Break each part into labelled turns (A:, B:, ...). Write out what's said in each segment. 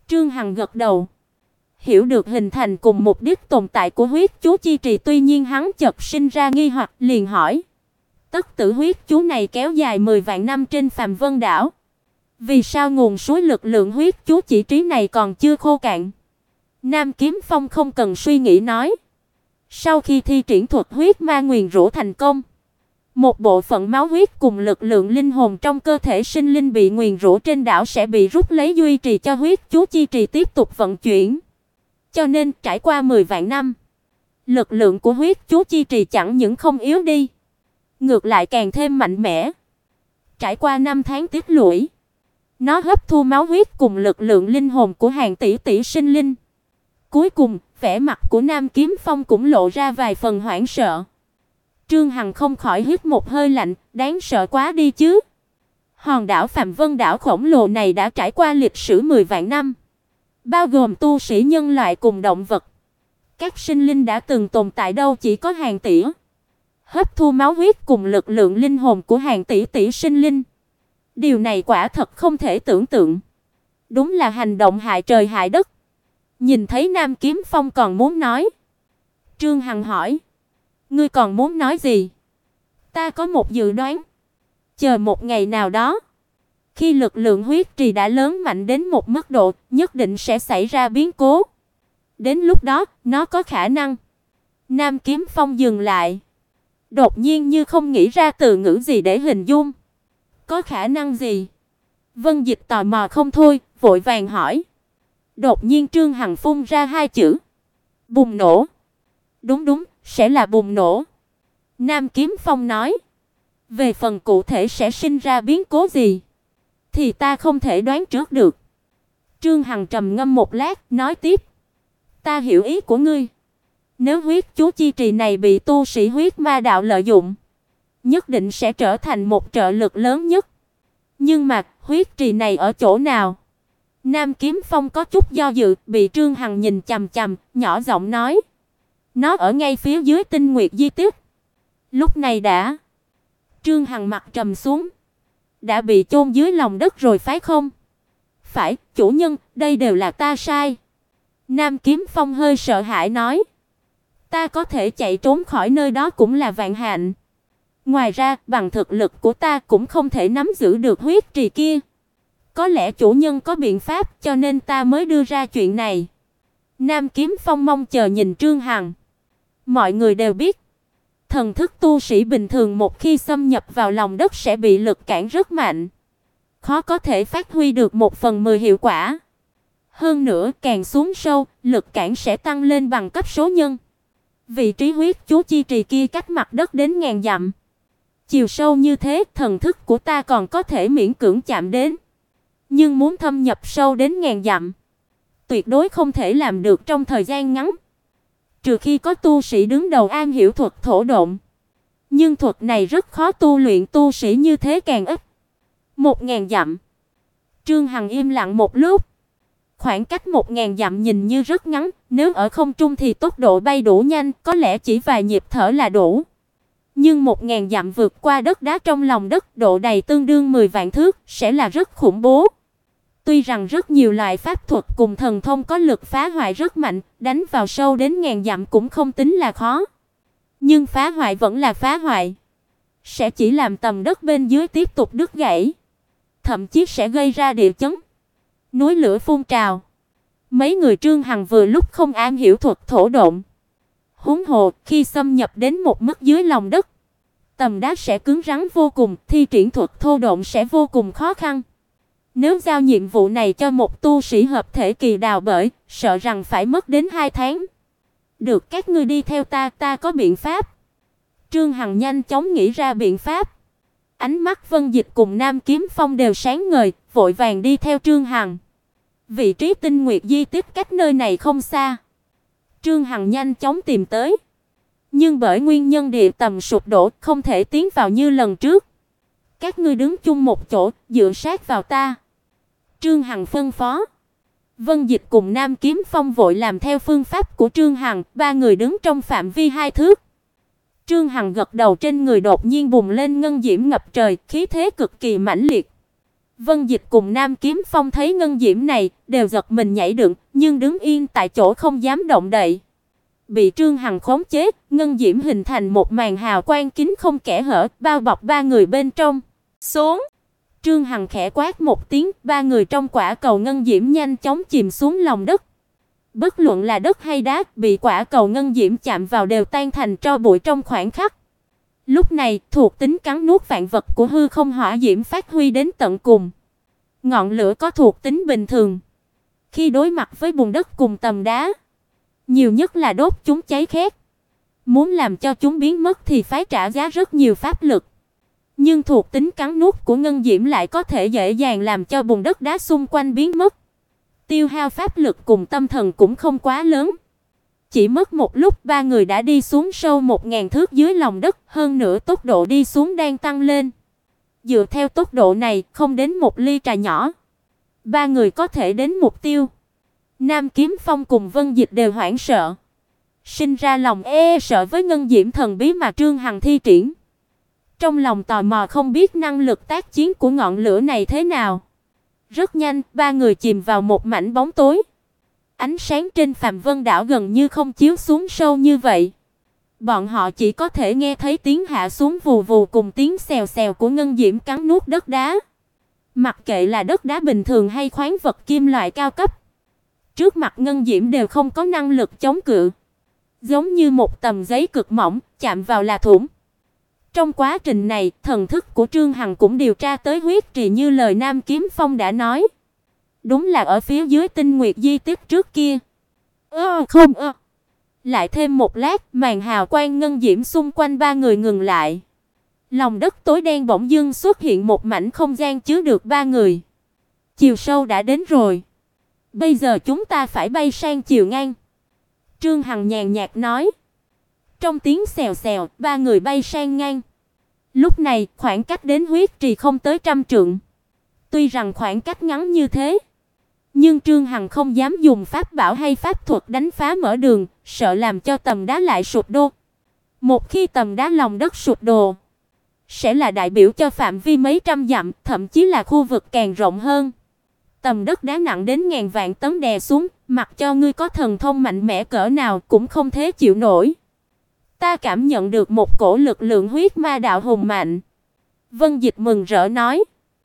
A: Trương Hằng gật đầu, hiểu được hình thành cùng mục đích tồn tại của huyết chú chi trì, tuy nhiên hắn chợt sinh ra nghi hoặc, liền hỏi: Tất tử huyết chú này kéo dài 10 vạn năm trên Phàm Vân đảo, vì sao nguồn suối lực lượng huyết chú chỉ trí này còn chưa khô cạn? Nam Kiếm Phong không cần suy nghĩ nói: Sau khi thi triển thuật huyết ma nguyền rủa thành công, một bộ phận máu huyết cùng lực lượng linh hồn trong cơ thể sinh linh bị nguyền rủa trên đảo sẽ bị rút lấy, duy trì cho huyết chú chi trì tiếp tục vận chuyển. Cho nên trải qua 10 vạn năm, lực lượng của huyết chú chi trì chẳng những không yếu đi, ngược lại càng thêm mạnh mẽ. Trải qua 5 tháng tích lũy, nó hấp thu máu huyết cùng lực lượng linh hồn của hàng tỷ tỷ sinh linh. Cuối cùng, vẻ mặt của Nam Kiếm Phong cũng lộ ra vài phần hoảng sợ. Trương Hằng không khỏi hít một hơi lạnh, đáng sợ quá đi chứ. Hòn đảo Phàm Vân đảo khổng lồ này đã trải qua lịch sử 10 vạn năm, bao gồm tu sĩ, nhân loại cùng động vật. Các sinh linh đã từng tồn tại đâu chỉ có hàng tỷ. Hấp thu máu huyết cùng lực lượng linh hồn của hàng tỷ tỷ sinh linh. Điều này quả thật không thể tưởng tượng. Đúng là hành động hại trời hại đất. Nhìn thấy Nam Kiếm Phong còn muốn nói. Trương Hằng hỏi: Ngươi còn muốn nói gì? Ta có một dự đoán. Chờ một ngày nào đó, khi lực lượng huyết trì đã lớn mạnh đến một mức độ, nhất định sẽ xảy ra biến cố. Đến lúc đó, nó có khả năng. Nam Kiếm Phong dừng lại, đột nhiên như không nghĩ ra từ ngữ gì để hình dung. Có khả năng gì? Vân Dịch tò mò không thôi, vội vàng hỏi. Đột nhiên Trương Hằng phun ra hai chữ: bùng nổ. Đúng đúng, sẽ là bùng nổ. Nam Kiếm Phong nói. Về phần cụ thể sẽ sinh ra biến cố gì thì ta không thể đoán trước được. Trương Hằng trầm ngâm một lát, nói tiếp: Ta hiểu ý của ngươi. Nếu huyết chú chi trì này bị tu sĩ huyết ma đạo lợi dụng, nhất định sẽ trở thành một trợ lực lớn nhất. Nhưng mà huyết trì này ở chỗ nào? Nam Kiếm Phong có chút do dự, bị Trương Hằng nhìn chằm chằm, nhỏ giọng nói: Nó ở ngay phía dưới Tinh Nguyệt di tích. Lúc này đã. Trương Hằng mặt trầm xuống. Đã bị chôn dưới lòng đất rồi phải không? Phải, chủ nhân, đây đều là ta sai. Nam Kiếm Phong hơi sợ hãi nói: Ta có thể chạy trốn khỏi nơi đó cũng là vạn hạnh. Ngoài ra, bằng thực lực của ta cũng không thể nắm giữ được huyết trì kia. Có lẽ chủ nhân có biện pháp, cho nên ta mới đưa ra chuyện này. Nam Kiếm Phong mong chờ nhìn Trương Hằng. Mọi người đều biết, thần thức tu sĩ bình thường một khi xâm nhập vào lòng đất sẽ bị lực cản rất mạnh, khó có thể phát huy được 1/10 hiệu quả. Hơn nữa, càng xuống sâu, lực cản sẽ tăng lên bằng cấp số nhân. Vị trí huyết chú chi trì kia cách mặt đất đến ngàn dặm. Chiều sâu như thế, thần thức của ta còn có thể miễn cưỡng chạm đến. Nhưng muốn thâm nhập sâu đến ngàn dặm, tuyệt đối không thể làm được trong thời gian ngắn. Trừ khi có tu sĩ đứng đầu am hiểu thuật thổ độn. Nhưng thuật này rất khó tu luyện, tu sĩ như thế càng ít. 1000 dặm. Trương Hằng im lặng một lúc. Khoảng cách 1000 dặm nhìn như rất ngắn, nếu ở không trung thì tốc độ bay đủ nhanh, có lẽ chỉ vài nhịp thở là đủ. Nhưng 1000 dặm vượt qua đất đá trong lòng đất, độ đầy tương đương 10 vạn thước, sẽ là rất khủng bố. Tuy rằng rất nhiều loại pháp thuật cùng thần thông có lực phá hoại rất mạnh, đánh vào sâu đến ngàn dặm cũng không tính là khó. Nhưng phá hoại vẫn là phá hoại, sẽ chỉ làm tầng đất bên dưới tiếp tục đứt gãy, thậm chí sẽ gây ra địa chấn, núi lửa phun trào. Mấy người Trương Hằng vừa lúc không am hiểu thuật thổ độn, huống hồ khi xâm nhập đến một mức dưới lòng đất, tầm đá sẽ cứng rắn vô cùng, thi triển thuật thổ độn sẽ vô cùng khó khăn. Nếu giao nhiệm vụ này cho một tu sĩ hợp thể kỳ đào bới, sợ rằng phải mất đến 2 tháng. Được, các ngươi đi theo ta, ta có biện pháp. Trương Hằng nhanh chóng nghĩ ra biện pháp. Ánh mắt Vân Dịch cùng Nam Kiếm Phong đều sáng ngời, vội vàng đi theo Trương Hằng. Vị trí Tinh Nguyệt di tích cách nơi này không xa. Trương Hằng nhanh chóng tìm tới. Nhưng bởi nguyên nhân địa tầng sụp đổ, không thể tiến vào như lần trước. Các ngươi đứng chung một chỗ, dựa sát vào ta. Trương Hằng phân phó. Vân Dịch cùng Nam Kiếm Phong vội làm theo phương pháp của Trương Hằng, ba người đứng trong phạm vi 2 thước. Trương Hằng gật đầu, trên người đột nhiên bùng lên ngân diễm ngập trời, khí thế cực kỳ mãnh liệt. Vân Dịch cùng Nam Kiếm Phong thấy ngân diễm này, đều giật mình nhảy dựng, nhưng đứng yên tại chỗ không dám động đậy. Bị Trương Hằng khống chế, ngân diễm hình thành một màn hào quang kín không kẽ hở, bao bọc ba người bên trong. Xuống! Trương Hằng khẽ quát một tiếng, ba người trong quả cầu ngân diễm nhanh chóng chìm xuống lòng đất. Bất luận là đất hay đá, bị quả cầu ngân diễm chạm vào đều tan thành tro bụi trong khoảnh khắc. Lúc này, thuộc tính cắn nuốt vạn vật của hư không hỏa diễm phát huy đến tận cùng. Ngọn lửa có thuộc tính bình thường. Khi đối mặt với bùn đất cùng tầm đá, nhiều nhất là đốt chúng cháy khét. Muốn làm cho chúng biến mất thì phải trả giá rất nhiều pháp lực. Nhưng thuộc tính cắn nuốt của ngân diễm lại có thể dễ dàng làm cho bùn đất đá xung quanh biến mất. Tiêu hao pháp lực cùng tâm thần cũng không quá lớn. Chỉ mất một lúc ba người đã đi xuống sâu 1000 thước dưới lòng đất, hơn nữa tốc độ đi xuống đang tăng lên. Dựa theo tốc độ này, không đến một ly trà nhỏ, ba người có thể đến mục tiêu. Nam Kiếm Phong cùng Vân Dịch đều hoảng sợ, sinh ra lòng sợ với ngân diễm thần bí mà Trương Hằng thi triển. Trong lòng tò mò không biết năng lực tác chiến của ngọn lửa này thế nào. Rất nhanh, ba người chìm vào một mảnh bóng tối. Ánh sáng trên Phàm Vân đảo gần như không chiếu xuống sâu như vậy. Bọn họ chỉ có thể nghe thấy tiếng hạ xuống vù vù cùng tiếng xèo xèo của ngân diễm cắn nuốt đất đá. Mặc kệ là đất đá bình thường hay khoáng vật kim loại cao cấp, trước mặt ngân diễm đều không có năng lực chống cự. Giống như một tầm giấy cực mỏng, chạm vào là thủng. Trong quá trình này, thần thức của Trương Hằng cũng điều tra tới huyết trì như lời Nam Kiếm Phong đã nói. Đúng là ở phía dưới Tinh Nguyệt Di tích trước kia. Lại thêm một lát, màn hào quang ngân diễm xung quanh ba người ngừng lại. Lòng đất tối đen bỗng dưng xuất hiện một mảnh không gian chứa được ba người. Chiều sâu đã đến rồi. Bây giờ chúng ta phải bay sang chiều ngang. Trương Hằng nhàn nhạt nói. Trong tiếng xèo xèo, ba người bay sang ngang. Lúc này, khoảng cách đến huyết trì không tới 100 trượng. Tuy rằng khoảng cách ngắn như thế, nhưng Trương Hằng không dám dùng pháp bảo hay pháp thuật đánh phá mở đường, sợ làm cho tầm đá lại sụp đổ. Một khi tầm đá lòng đất sụp đổ, sẽ là đại biểu cho phạm vi mấy trăm dặm, thậm chí là khu vực càng rộng hơn. Tầm đất đá nặng đến ngàn vạn tấn đè xuống, mặc cho ngươi có thần thông mạnh mẽ cỡ nào cũng không thể chịu nổi. Ta cảm nhận được một cổ lực lượng huyết ma đạo hùng mạnh. Vân Dịch mừng rỡ nói.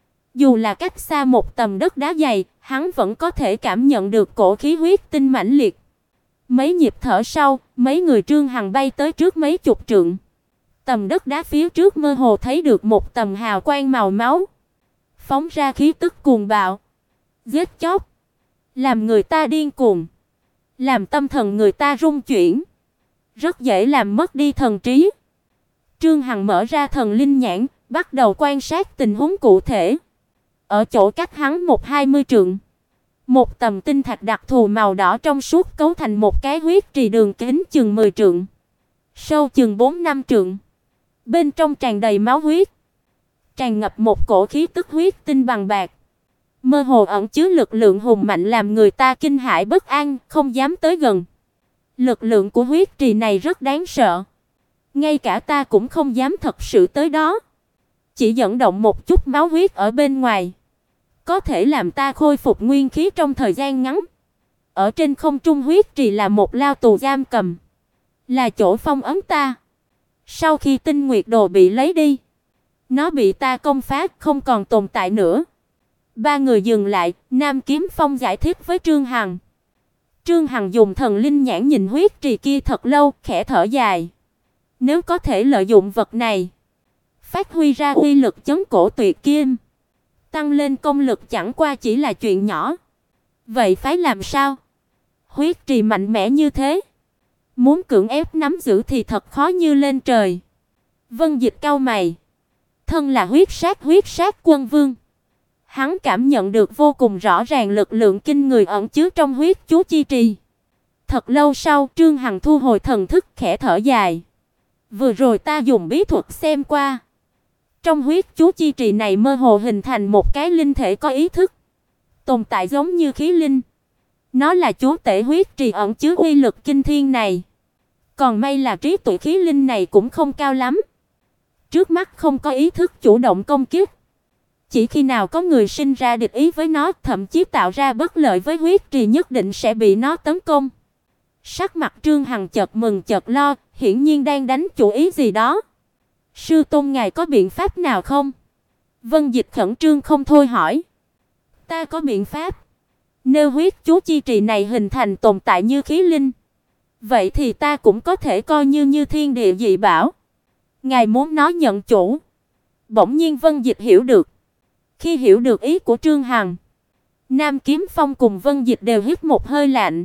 A: Dù là cách xa một tầm đất đá dày, hắn vẫn có thể cảm nhận được cổ khí huyết tinh mãnh liệt. Mấy nhịp thở sau, mấy người Trương Hằng bay tới trước mấy chục trượng. Tầm đất đá phía trước mơ hồ thấy được một tầm hào quang màu máu, phóng ra khí tức cuồng bạo, giết chóc, làm người ta điên cuồng, làm tâm thần người ta rung chuyển, rất dễ làm mất đi thần trí. Trương Hằng mở ra thần linh nhãn, bắt đầu quan sát tình huống cụ thể. Ở chỗ cách hắn 20 trượng, một tầm tinh thạch đặc thù màu đỏ trong suốt cấu thành một cái huyết trì đường kính chừng 10 trượng, sâu chừng 4-5 trượng. Bên trong tràn đầy máu huyết, tràn ngập một cổ khí tức huyết tinh bằng bạc, mơ hồ ẩn chứa lực lượng hùng mạnh làm người ta kinh hãi bất an, không dám tới gần. Lực lượng của huyết trì này rất đáng sợ, ngay cả ta cũng không dám thật sự tới đó. Chỉ dẫn động một chút máu huyết ở bên ngoài, có thể làm ta khôi phục nguyên khí trong thời gian ngắn. Ở trên không trung huyết trì là một lao tù giam cầm, là chỗ phong ấn ta. Sau khi Tinh Nguyệt Đồ bị lấy đi, nó bị ta công phá, không còn tồn tại nữa. Ba người dừng lại, Nam Kiếm Phong giải thích với Trương Hằng. Trương Hằng dùng thần linh nhãn nhìn huyết trì kia thật lâu, khẽ thở dài. Nếu có thể lợi dụng vật này, phát huy ra uy lực chấn cổ tuyệt kim, tăng lên công lực chẳng qua chỉ là chuyện nhỏ. Vậy phải làm sao? Huyết trì mạnh mẽ như thế, muốn cưỡng ép nắm giữ thì thật khó như lên trời. Vân Dịch cau mày. Thân là huyết sát quân vương, hắn cảm nhận được vô cùng rõ ràng lực lượng kinh người ẩn chứa trong huyết chú chi trì. Thật lâu sau, Trương Hằng thu hồi thần thức, khẽ thở dài. Vừa rồi ta dùng bí thuật xem qua, trong huyết chú chi trì này mơ hồ hình thành một cái linh thể có ý thức, tồn tại giống như khí linh. Nó là chúa tể huyết trì ẩn chứa uy lực kinh thiên này. Còn may là trí tuệ khí linh này cũng không cao lắm, trước mắt không có ý thức chủ động công kích, Chỉ khi nào có người sinh ra địch ý với nó, thậm chí tạo ra bất lợi với huyết trì, nhất định sẽ bị nó tấn công. Sắc mặt Trương Hằng chợt mừng chợt lo, hiển nhiên đang đánh chủ ý gì đó. Sư tôn ngài có biện pháp nào không? Vân Dịch khẩn trương không thôi hỏi. Ta có biện pháp. Nếu huyết chú chi trì này hình thành tồn tại như khí linh, vậy thì ta cũng có thể coi như thiên địa dị bảo. Ngài muốn nó nhận chủ. Bỗng nhiên Vân Dịch hiểu được. Khi hiểu được ý của Trương Hằng, Nam Kiếm Phong cùng Vân Dịch đều hít một hơi lạnh.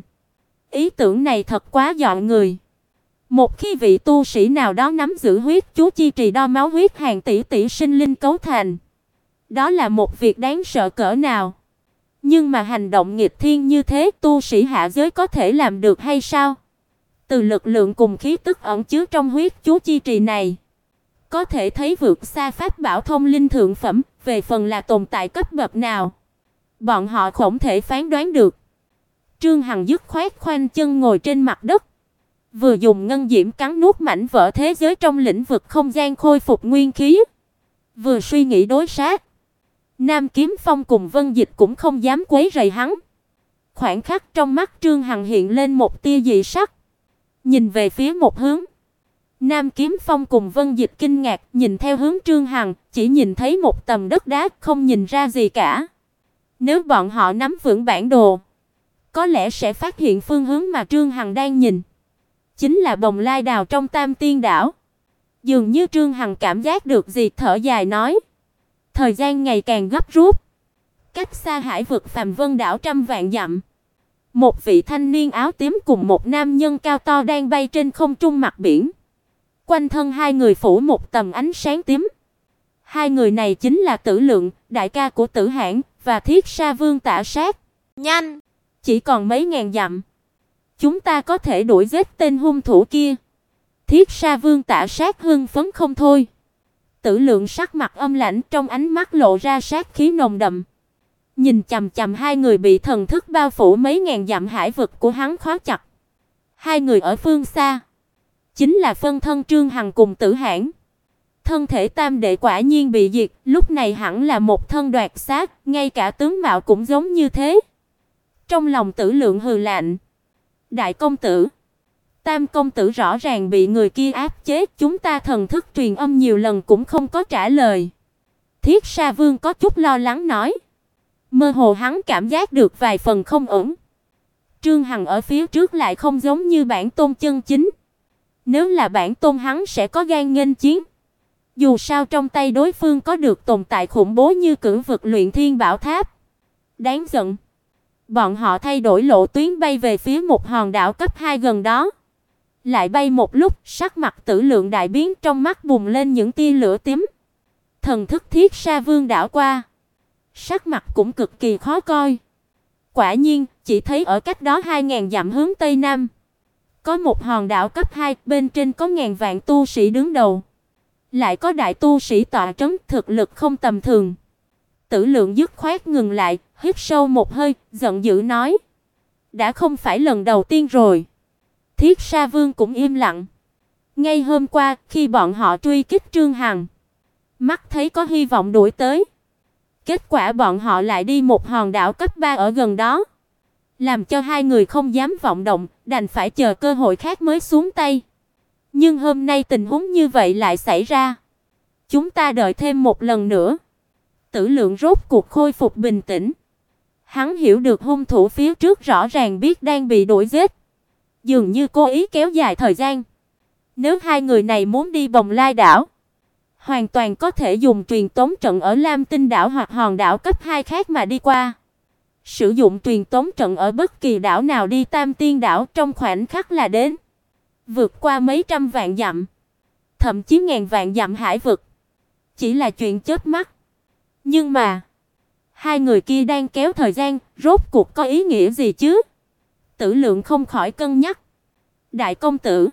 A: Ý tưởng này thật quá dọa người. Một khi vị tu sĩ nào đó nắm giữ huyết chú chi trì đo máu huyết hàng tỷ tỷ sinh linh cấu thành, đó là một việc đáng sợ cỡ nào. Nhưng mà hành động nghịch thiên như thế, tu sĩ hạ giới có thể làm được hay sao? Từ lực lượng cùng khí tức ẩn chứa trong huyết chú chi trì này, có thể thấy vượt xa pháp bảo thông linh thượng phẩm, về phần là tồn tại cấp bậc nào, bọn họ không thể phán đoán được. Trương Hằng dứt khoát khoanh chân ngồi trên mặt đất, vừa dùng ngân diễm cắn nuốt mảnh vỡ thế giới trong lĩnh vực không gian khôi phục nguyên khí, vừa suy nghĩ đối sát. Nam Kiếm Phong cùng Vân Dịch cũng không dám quấy rầy hắn. Khoảnh khắc trong mắt Trương Hằng hiện lên một tia dị sắc, nhìn về phía một hướng. Nam Kiếm Phong cùng Vân Dịch kinh ngạc nhìn theo hướng Trương Hằng, chỉ nhìn thấy một tầm đất đá, không nhìn ra gì cả. Nếu bọn họ nắm vững bản đồ, có lẽ sẽ phát hiện phương hướng mà Trương Hằng đang nhìn chính là Bồng Lai Đào trong Tam Tiên Đảo. Dường như Trương Hằng cảm giác được gì, thở dài nói: thời gian ngày càng gấp rút. Cách xa hải vực Phàm Vân đảo trăm vạn dặm, một vị thanh niên áo tím cùng một nam nhân cao to đang bay trên không trung mặt biển. Quanh thân hai người phủ một tầng ánh sáng tím. Hai người này chính là Tử Lượng, đại ca của Tử Hãn, và Thiết Sa Vương Tả Sát. Nhanh, chỉ còn mấy ngàn dặm, chúng ta có thể đuổi giết tên hung thủ kia. Thiết Sa Vương Tả Sát hưng phấn không thôi. Tử Lượng sắc mặt âm lãnh, trong ánh mắt lộ ra sát khí nồng đậm, nhìn chằm chằm hai người bị thần thức bao phủ mấy ngàn dặm hải vực của hắn khóa chặt. Hai người ở phương xa chính là phân thân Trương Hằng cùng Tử Hãn. Thân thể tam đệ quả nhiên bị diệt, lúc này hẳn là một thân đoạt xác, ngay cả tướng mạo cũng giống như thế. Trong lòng Tử Lượng hừ lạnh: đại công tử, Tam công tử rõ ràng bị người kia áp chế, chúng ta thần thức truyền âm nhiều lần cũng không có trả lời. Thiết Sa Vương có chút lo lắng nói. Mơ hồ hắn cảm giác được vài phần không ổn. Trương Hằng ở phía trước lại không giống như bản tôn chân chính. Nếu là bản tôn hắn sẽ có gan nghênh chiến. Dù sao trong tay đối phương có được tồn tại khủng bố như Cửu Vực Luyện Thiên Bảo Tháp. Đáng giận. Bọn họ thay đổi lộ tuyến bay về phía một hòn đảo cấp 2 gần đó. Lại bay một lúc, sắc mặt Tử Lượng đại biến, trong mắt bùng lên những tia lửa tím. Thần thức Thiết Sa Vương đảo qua, sắc mặt cũng cực kỳ khó coi. Quả nhiên, chỉ thấy ở cách đó 2000 dặm hướng tây nam, có một hòn đảo cấp 2, bên trên có ngàn vạn tu sĩ đứng đầu. Lại có đại tu sĩ tọa trấn, thực lực không tầm thường. Tử Lượng dứt khoát ngừng lại, hít sâu một hơi, giận dữ nói: đã không phải lần đầu tiên rồi. Thiết Sa Vương cũng im lặng. Ngay hôm qua, khi bọn họ truy kích Trương Hằng, mắt thấy có hy vọng đuổi tới. Kết quả bọn họ lại đi một hòn đảo cấp 3 ở gần đó, làm cho hai người không dám vọng động, đành phải chờ cơ hội khác mới xuống tay. Nhưng hôm nay tình huống như vậy lại xảy ra. Chúng ta đợi thêm một lần nữa. Tử Lượng rốt cuộc khôi phục bình tĩnh. Hắn hiểu được hung thủ phía trước rõ ràng biết đang bị đuổi giết, dường như cố ý kéo dài thời gian. Nếu hai người này muốn đi Bồng Lai đảo, hoàn toàn có thể dùng truyền tống trận ở Lam Tinh đảo hoặc hòn đảo cấp 2 khác mà đi qua. Sử dụng truyền tống trận ở bất kỳ đảo nào đi Tam Tiên đảo trong khoảnh khắc là đến. Vượt qua mấy trăm vạn dặm, thậm chí ngàn vạn dặm hải vực, chỉ là chuyện chớp mắt. Nhưng mà hai người kia đang kéo thời gian, rốt cuộc có ý nghĩa gì chứ? Tử Lượng không khỏi cân nhắc. Đại công tử,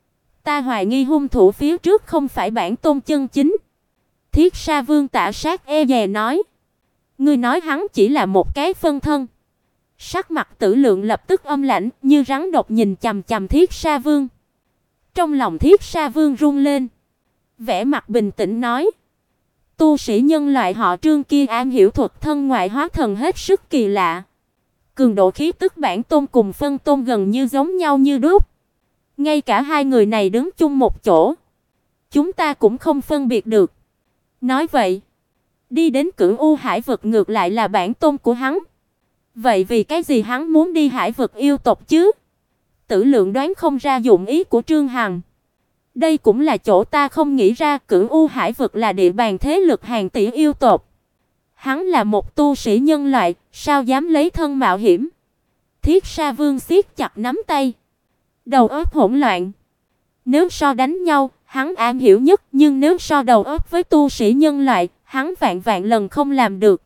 A: ta hoài nghi hung thủ phía trước không phải bản tôn chân chính. Thiết Sa Vương Tả Sát e dè nói. Ngươi nói hắn chỉ là một cái phân thân? Sắc mặt Tử Lượng lập tức âm lãnh, như rắn độc nhìn chằm chằm Thiết Sa Vương. Trong lòng Thiết Sa Vương run lên, vẻ mặt bình tĩnh nói: Tu sĩ nhân loại họ Trương kia am hiểu thuật thân ngoại hóa thần hết sức kỳ lạ. Cường độ khí tức bản tôn cùng phân tôn gần như giống nhau như đúc. Ngay cả hai người này đứng chung một chỗ, chúng ta cũng không phân biệt được. Nói vậy, đi đến Cửu U Hải vực ngược lại là bản tôn của hắn. Vậy vì cái gì hắn muốn đi Hải vực yêu tộc chứ? Tử Lượng đoán không ra dụng ý của Trương Hằng. Đây cũng là chỗ ta không nghĩ ra, Cửu U Hải vực là địa bàn thế lực hàng tỷ yêu tộc. Hắn là một tu sĩ nhân loại, sao dám lấy thân mạo hiểm? Thiết Sa Vương siết chặt nắm tay, đầu óc hỗn loạn. Nếu so đánh nhau, hắn am hiểu nhất, nhưng nếu so đầu óc với tu sĩ nhân loại, hắn vạn vạn lần không làm được.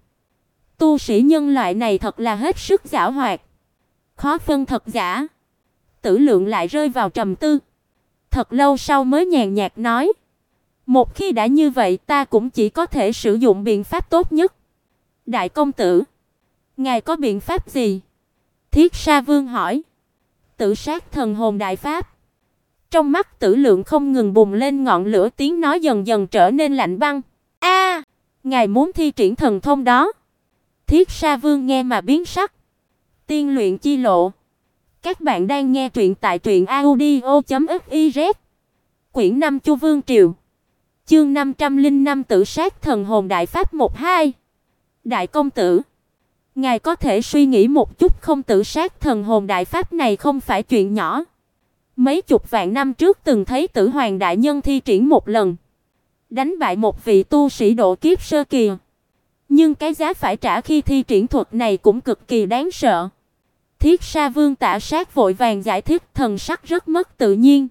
A: Tu sĩ nhân loại này thật là hết sức giảo hoạt, khó phân thật giả. Tử Lượng lại rơi vào trầm tư. Thật lâu sau mới nhàn nhạt nói: "Một khi đã như vậy, ta cũng chỉ có thể sử dụng biện pháp tốt nhất." "Đại công tử, ngài có biện pháp gì?" Thiết Sa Vương hỏi. "Tự sát thần hồn đại pháp." Trong mắt Tử Lượng không ngừng bùng lên ngọn lửa, tiếng nói dần dần trở nên lạnh băng. "A, ngài muốn thi triển thần thông đó?" Thiết Sa Vương nghe mà biến sắc. Tiên luyện chi lộ. Các bạn đang nghe truyện tại truyệnaudio.fiz. Quyển 5 Chu Vương Triều. Chương 505 Tự sát thần hồn đại pháp 1-2. "Đại công tử, ngài có thể suy nghĩ một chút không, tự sát thần hồn đại pháp này không phải chuyện nhỏ. Mấy chục vạn năm trước từng thấy Tử Hoàng đại nhân thi triển một lần, đánh bại một vị tu sĩ độ kiếp sơ kỳ. Nhưng cái giá phải trả khi thi triển thuật này cũng cực kỳ đáng sợ." Thiết Sa Vương Tả Sát vội vàng giải thích, thần sắc rất mất tự nhiên.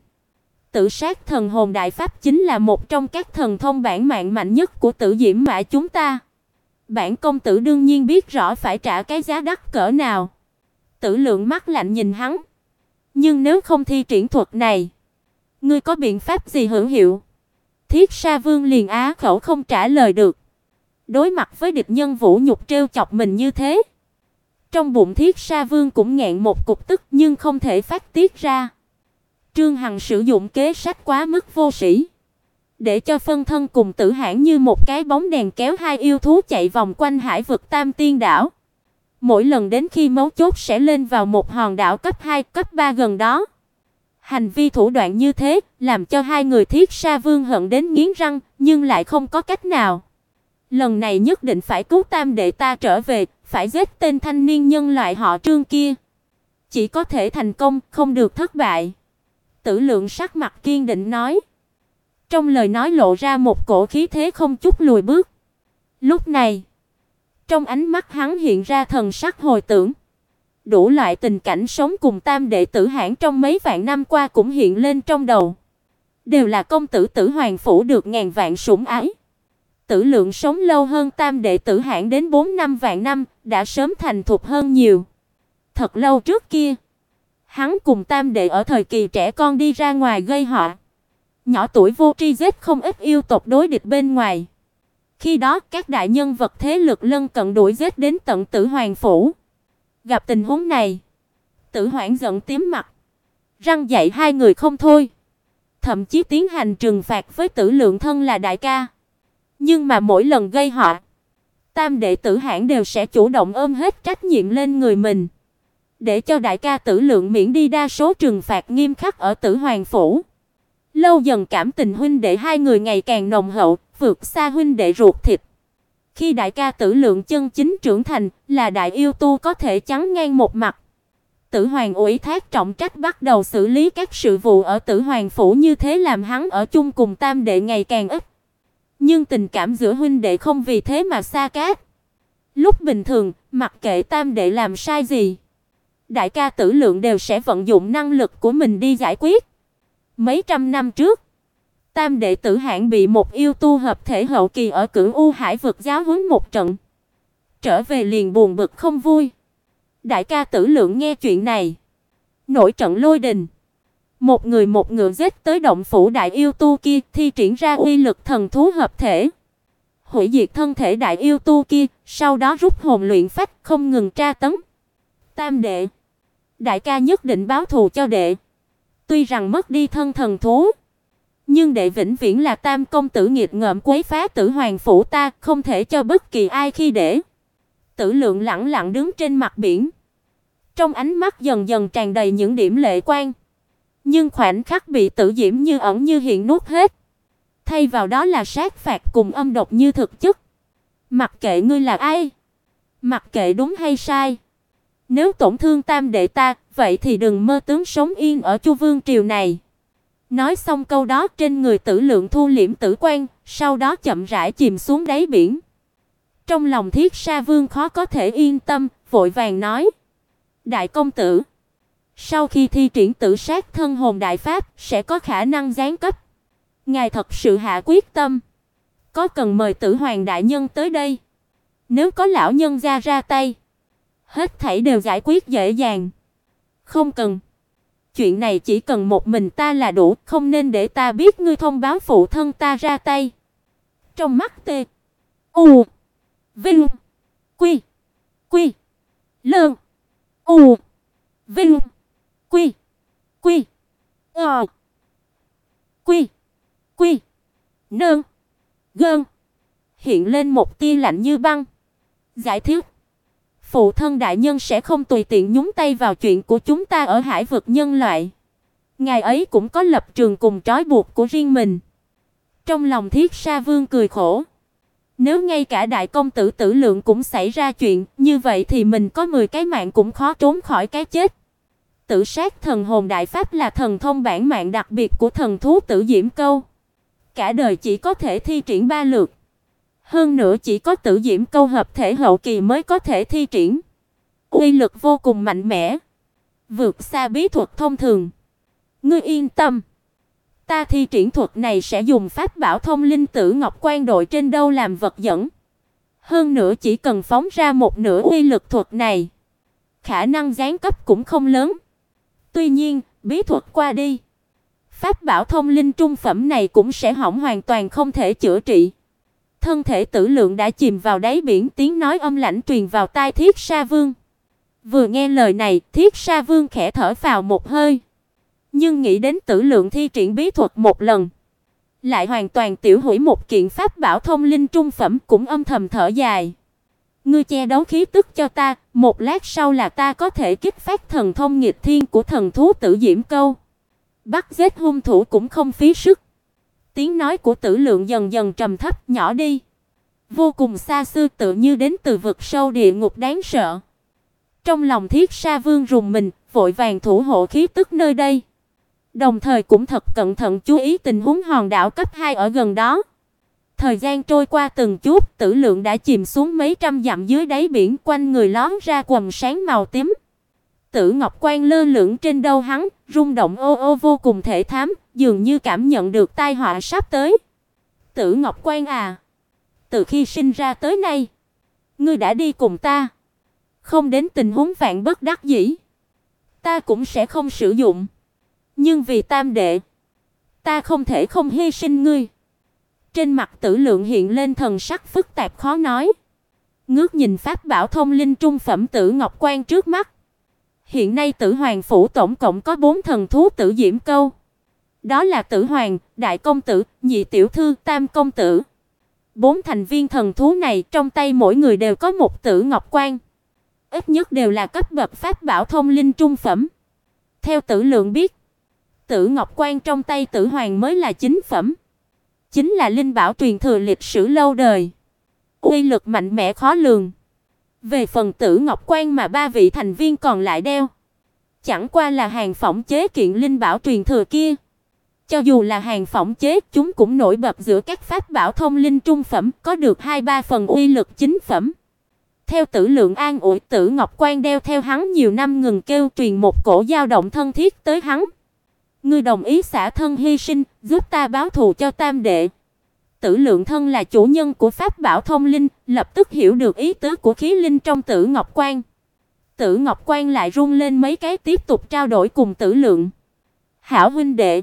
A: Tự sát thần hồn đại pháp chính là một trong các thần thông bản mạng mạnh nhất của Tử Diễm Mã chúng ta. Bản công tử đương nhiên biết rõ phải trả cái giá đắt cỡ nào. Tử Lượng mắt lạnh nhìn hắn. "Nhưng nếu không thi triển thuật này, ngươi có biện pháp gì hữu hiệu?" Thiết Sa Vương liền á khẩu không trả lời được. Đối mặt với địch nhân vũ nhục trêu chọc mình như thế, trong bụng Thiết Sa Vương cũng nghẹn một cục tức nhưng không thể phát tiết ra. Trương Hằng sử dụng kế sách quá mức vô sĩ, để cho phân thân cùng Tử Hãn như một cái bóng đèn kéo hai yêu thú chạy vòng quanh hải vực Tam Tiên đảo. Mỗi lần đến khi mấu chốt sẽ lên vào một hòn đảo cấp 2, cấp 3 gần đó. Hành vi thủ đoạn như thế làm cho hai người Thiết Sa Vương hận đến nghiến răng, nhưng lại không có cách nào. Lần này nhất định phải cứu tam đệ ta trở về, phải giết tên thanh niên nhân loại họ Trương kia. Chỉ có thể thành công, không được thất bại. Tử Lượng sắc mặt kiên định nói. Trong lời nói lộ ra một cổ khí thế không chút lùi bước. Lúc này, trong ánh mắt hắn hiện ra thần sắc hồi tưởng. Đủ loại tình cảnh sống cùng tam đệ Tử Hãn trong mấy vạn năm qua cũng hiện lên trong đầu. Đều là công tử Tử Hoàng phủ được ngàn vạn sủng ái. Tử Lượng sống lâu hơn tam đệ Tử Hãn đến 4-5 vạn năm, đã sớm thành thục hơn nhiều. Thật lâu trước kia, hắn cùng tam đệ ở thời kỳ trẻ con đi ra ngoài gây họa. Nhỏ tuổi vô tri giết không ít yêu tộc đối địch bên ngoài. Khi đó các đại nhân vật thế lực lân cận đuổi giết đến tận Tử Hoàng phủ. Gặp tình huống này, Tử Hoảng giận tím mặt, răng dạy hai người không thôi, thậm chí tiến hành trừng phạt với Tử Lượng thân là đại ca. Nhưng mà mỗi lần gây họa, tam đệ Tử Hãn đều sẽ chủ động ôm hết trách nhiệm lên người mình, để cho đại ca Tử Lượng miễn đi đa số trừng phạt nghiêm khắc ở Tử Hoàng phủ. Lâu dần cảm tình huynh đệ hai người ngày càng nồng hậu, vượt xa huynh đệ ruột thịt. Khi đại ca Tử Lượng chân chính trưởng thành, là đại yêu tu có thể chắn ngang một mặt. Tử Hoàng ủy thác trọng trách bắt đầu xử lý các sự vụ ở Tử Hoàng phủ, như thế làm hắn ở chung cùng tam đệ ngày càng ít. Nhưng tình cảm giữa huynh đệ không vì thế mà xa cách. Lúc bình thường, mặc kệ tam đệ làm sai gì, đại ca Tử Lượng đều sẽ vận dụng năng lực của mình đi giải quyết. Mấy trăm năm trước, tam đệ Tử Hãn bị một yêu tu hợp thể hậu kỳ ở Cửu U Hải vực giáo huấn một trận, trở về liền buồn bực không vui. Đại ca Tử Lượng nghe chuyện này, nổi trận lôi đình, một người một ngựa giết tới động phủ đại yêu tu kia, thi triển ra uy lực thần thú hợp thể, hủy diệt thân thể đại yêu tu kia, sau đó rút hồn luyện phách, không ngừng tra tấn. Tam đệ, đại ca nhất định báo thù cho đệ. Tuy rằng mất đi thân thần thú, Nhưng đệ vĩnh viễn là Tam công tử nghiệt ngợm quấy phá Tử Hoàng phủ ta, không thể cho bất kỳ ai khi để. Tử Lượng lẳng lặng đứng trên mặt biển, trong ánh mắt dần dần tràn đầy những điểm lệ quan, nhưng khoảnh khắc bị Tử Diễm như ẩn như hiện nuốt hết. Thay vào đó là sát phạt cùng âm độc như thực chất. Mặc kệ ngươi là ai, mặc kệ đúng hay sai, nếu tổn thương Tam đệ ta, vậy thì đừng mơ tướng sống yên ở Chu Vương triều này. Nói xong câu đó, trên người Tử Lượng thu liễm tử quan, sau đó chậm rãi chìm xuống đáy biển. Trong lòng Thiết Sa Vương khó có thể yên tâm, vội vàng nói: "Đại công tử, sau khi thi triển Tử Sát Thân Hồn đại pháp, sẽ có khả năng giáng cấp. Ngài thật sự hạ quyết tâm, có cần mời Tử Hoàng đại nhân tới đây. Nếu có lão nhân gia ra tay, hết thảy đều giải quyết dễ dàng. Không cần. Chuyện này chỉ cần một mình ta là đủ, không nên để ta biết ngươi thông báo phụ thân ta ra tay." Trong mắt T U Vinh Quy Quy Lơn U Vinh Quy Quy Ờ Quy Quy Nơn Gơn hiện lên một tia lạnh như băng. Giải thích: "Phụ thân đại nhân sẽ không tùy tiện nhúng tay vào chuyện của chúng ta ở hải vực nhân loại. Ngài ấy cũng có lập trường cùng trói buộc của riêng mình." Trong lòng Thiết Sa Vương cười khổ. Nếu ngay cả đại công tử Tử Lượng cũng xảy ra chuyện, như vậy thì mình có 10 cái mạng cũng khó trốn khỏi cái chết. Tử Sát Thần Hồn đại pháp là thần thông bản mạng đặc biệt của thần thú Tử Diễm Câu. Cả đời chỉ có thể thi triển 3 lượt. Hơn nữa chỉ có Tử Diễm Câu hợp thể hậu kỳ mới có thể thi triển. Uy lực vô cùng mạnh mẽ, vượt xa bí thuật thông thường. Ngươi yên tâm, ta thi triển thuật này sẽ dùng pháp bảo Thông Linh Tử Ngọc Quan đội trên đâu làm vật dẫn. Hơn nữa chỉ cần phóng ra một nửa uy lực thuật này, khả năng giáng cấp cũng không lớn. Tuy nhiên, bí thuật qua đi, pháp bảo Thông Linh trung phẩm này cũng sẽ hỏng hoàn toàn, không thể chữa trị. Thân thể Tử Lượng đã chìm vào đáy biển, tiếng nói âm lãnh truyền vào tai Thiết Sa Vương. Vừa nghe lời này, Thiết Sa Vương khẽ thở phào một hơi. Nhưng nghĩ đến Tử Lượng thi triển bí thuật một lần, lại hoàn toàn tiểu hủy một kiện pháp bảo Thông Linh trung phẩm, cũng âm thầm thở dài. Ngươi che đấu khí tức cho ta, một lát sau là ta có thể kích phát thần thông nghịch thiên của thần thú Tử Diễm Câu. Bắt giết hung thủ cũng không phí sức. Tiếng nói của Tử Lượng dần dần trầm thấp, nhỏ đi, vô cùng xa xưa, tựa như đến từ vực sâu địa ngục đáng sợ. Trong lòng Thiết Sa Vương rùng mình, vội vàng thủ hộ khí tức nơi đây, đồng thời cũng thật cẩn thận chú ý tình huống hòn đảo cấp 2 ở gần đó. Thời gian trôi qua từng chút, Tử Lượng đã chìm xuống mấy trăm dặm dưới đáy biển, quanh người lóm ra quầng sáng màu tím. Tử Ngọc Quan lơ lửng trên đầu hắn, rung động ô ô vô cùng thể thám, dường như cảm nhận được tai họa sắp tới. "Tử Ngọc Quan à, từ khi sinh ra tới nay, ngươi đã đi cùng ta, không đến tình huống vạn bất đắc dĩ, ta cũng sẽ không sử dụng. Nhưng vì Tam đệ, ta không thể không hy sinh ngươi." Trên mặt Tử Lượng hiện lên thần sắc phức tạp khó nói. Ngước nhìn pháp bảo Thông Linh trung phẩm Tử Ngọc Quan trước mắt. Hiện nay Tử Hoàng phủ tổng cộng có 4 thần thú Tử Diễm Câu. Đó là Tử Hoàng, Đại công tử, Nhị tiểu thư, Tam công tử. 4 thành viên thần thú này trong tay mỗi người đều có một Tử Ngọc Quan, ít nhất đều là cấp bậc pháp bảo Thông Linh trung phẩm. Theo Tử Lượng biết, Tử Ngọc Quan trong tay Tử Hoàng mới là chính phẩm, chính là linh bảo truyền thừa lịch sử lâu đời, uy lực mạnh mẽ khó lường. Về phần Tử Ngọc Quan mà 3 vị thành viên còn lại đeo, chẳng qua là hàng phỏng chế kiện linh bảo truyền thừa kia. Cho dù là hàng phỏng chế, chúng cũng nổi bật giữa các pháp bảo Thông Linh trung phẩm, có được 2-3 phần uy lực chính phẩm. Theo Tử Lượng an ủi, Tử Ngọc Quan đeo theo hắn nhiều năm ngừng kêu, truyền một cổ dao động thân thiết tới hắn. "Ngươi đồng ý xả thân hy sinh, giúp ta báo thù cho Tam đệ." Tử Lượng thân là chủ nhân của pháp bảo Thông Linh, lập tức hiểu được ý tứ của khí linh trong Tử Ngọc Quan. Tử Ngọc Quan lại rung lên mấy cái, tiếp tục trao đổi cùng Tử Lượng. "Hảo huynh đệ,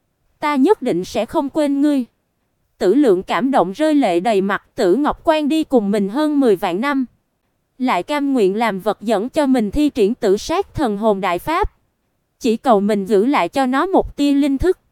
A: ta nhất định sẽ không quên ngươi." Tử Lượng cảm động rơi lệ đầy mặt. Tử Ngọc Quan đi cùng mình hơn 10 vạn năm, lại cam nguyện làm vật dẫn cho mình thi triển Tử Sát Thần Hồn đại pháp, chỉ cầu mình giữ lại cho nó một tia linh thức.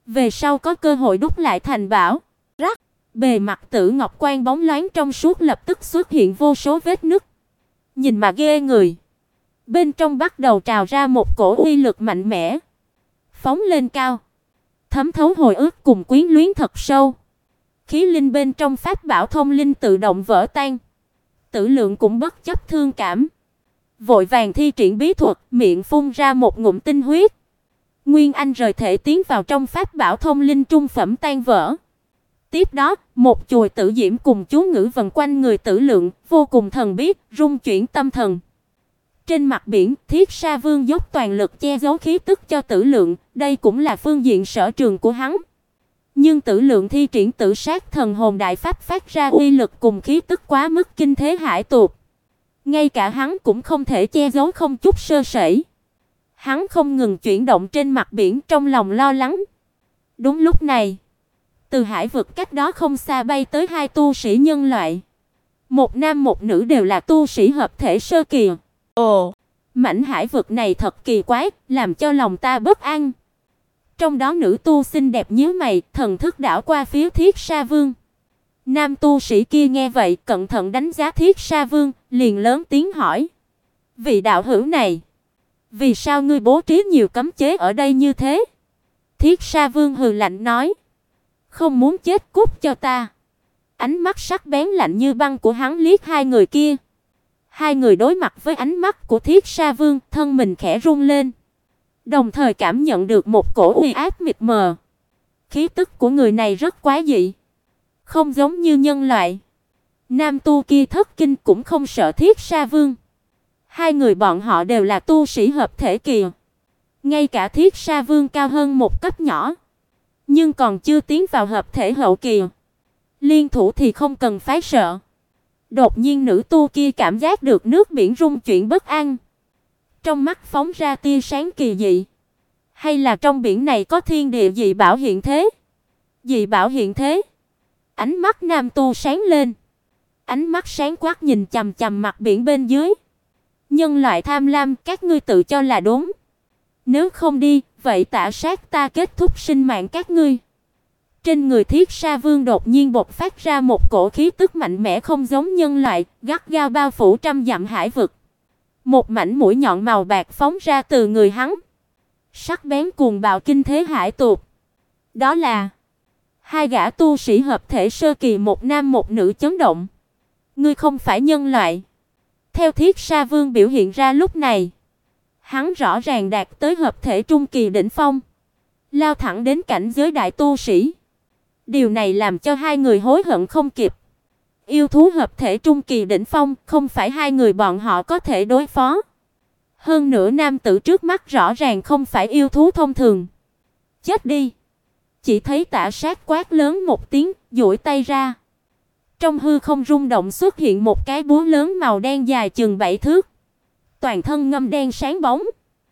A: về sau có cơ hội đúc lại thành bảo. Rắc, bề mặt tử ngọc quan bóng loáng trong suốt lập tức xuất hiện vô số vết nứt. Nhìn mà ghê người. Bên trong bắt đầu trào ra một cổ uy lực mạnh mẽ, phóng lên cao, thấm thấu hồi ức cùng quyến luyến thật sâu. Khí linh bên trong pháp bảo thông linh tự động vỡ tan. Tử Lượng cũng bất chấp thương cảm, vội vàng thi triển bí thuật, miệng phun ra một ngụm tinh huyết. Nguyên Anh rời thể tiến vào trong pháp bảo thông linh trung phẩm tan vỡ. Tiếp đó, một chùi tử diễm cùng chú ngữ vần quanh người Tử Lượng, vô cùng thần bí, rung chuyển tâm thần. Trên mặt biển, Thiết Sa Vương dốc toàn lực che giấu khí tức cho Tử Lượng, đây cũng là phương diện sở trường của hắn. Nhưng Tử Lượng thi triển Tử Sát Thần Hồn Đại Pháp phát ra uy lực cùng khí tức quá mức kinh thế hải tuột. Ngay cả hắn cũng không thể che giấu không chút sơ sẩy. Hắn không ngừng chuyển động trên mặt biển trong lòng lo lắng. Đúng lúc này, từ hải vực cách đó không xa bay tới hai tu sĩ nhân loại. Một nam một nữ đều là tu sĩ hợp thể sơ kỳ. Ồ, mảnh hải vực này thật kỳ quái, làm cho lòng ta bất an. Trong đó nữ tu xinh đẹp nhíu mày, thần thức đảo qua phía Thiết Sa Vương. Nam tu sĩ kia nghe vậy, cẩn thận đánh giá Thiết Sa Vương, liền lớn tiếng hỏi: "Vị đạo hữu này, vì sao ngươi bố trí nhiều cấm chế ở đây như thế?" Thiết Sa Vương hừ lạnh nói: "Không muốn chết cút cho ta." Ánh mắt sắc bén lạnh như băng của hắn liếc hai người kia. Hai người đối mặt với ánh mắt của Thiết Sa Vương, thân mình khẽ run lên, đồng thời cảm nhận được một cổ uy áp mịt mờ. Khí tức của người này rất quái dị, không giống như nhân loại. Nam tu kia thất kinh cũng không sợ Thiết Sa Vương. Hai người bọn họ đều là tu sĩ hợp thể kỳ. Ngay cả Thiết Sa Vương cao hơn một cấp nhỏ, nhưng còn chưa tiến vào hợp thể hậu kỳ. Liên thủ thì không cần phái sợ. Đột nhiên nữ tu kia cảm giác được nước biển rung chuyển bất an. Trong mắt phóng ra tia sáng kỳ dị. Hay là trong biển này có thiên địa dị bảo hiện thế? Dị bảo hiện thế? Ánh mắt nam tu sáng lên. Ánh mắt sáng quắc nhìn chằm chằm mặt biển bên dưới. Nhân loại tham lam, các ngươi tự cho là đúng. Nếu không đi, vậy Tả Sát ta kết thúc sinh mạng các ngươi. Trên người Thiết Sa Vương đột nhiên bộc phát ra một cổ khí tức mạnh mẽ không giống nhân loại, gắt gao bao phủ trăm dặm hải vực. Một mảnh mũi nhọn màu bạc phóng ra từ người hắn, sắc bén cuồng bạo kinh thế hải tuột. Đó là hai gã tu sĩ hợp thể sơ kỳ, một nam một nữ chấn động. Ngươi không phải nhân loại. Theo Thiết Sa Vương biểu hiện ra lúc này, hắn rõ ràng đạt tới hợp thể trung kỳ đỉnh phong, lao thẳng đến cảnh giới đại tu sĩ. Điều này làm cho hai người hối hận không kịp. Yêu thú hợp thể trung kỳ đỉnh phong, không phải hai người bọn họ có thể đối phó. Hơn nữa nam tử trước mắt rõ ràng không phải yêu thú thông thường. Chết đi. Chỉ thấy Tả Sát quát lớn một tiếng, duỗi tay ra. Trong hư không rung động xuất hiện một cái búa lớn màu đen dài chừng 7 thước. Toàn thân ngăm đen sáng bóng,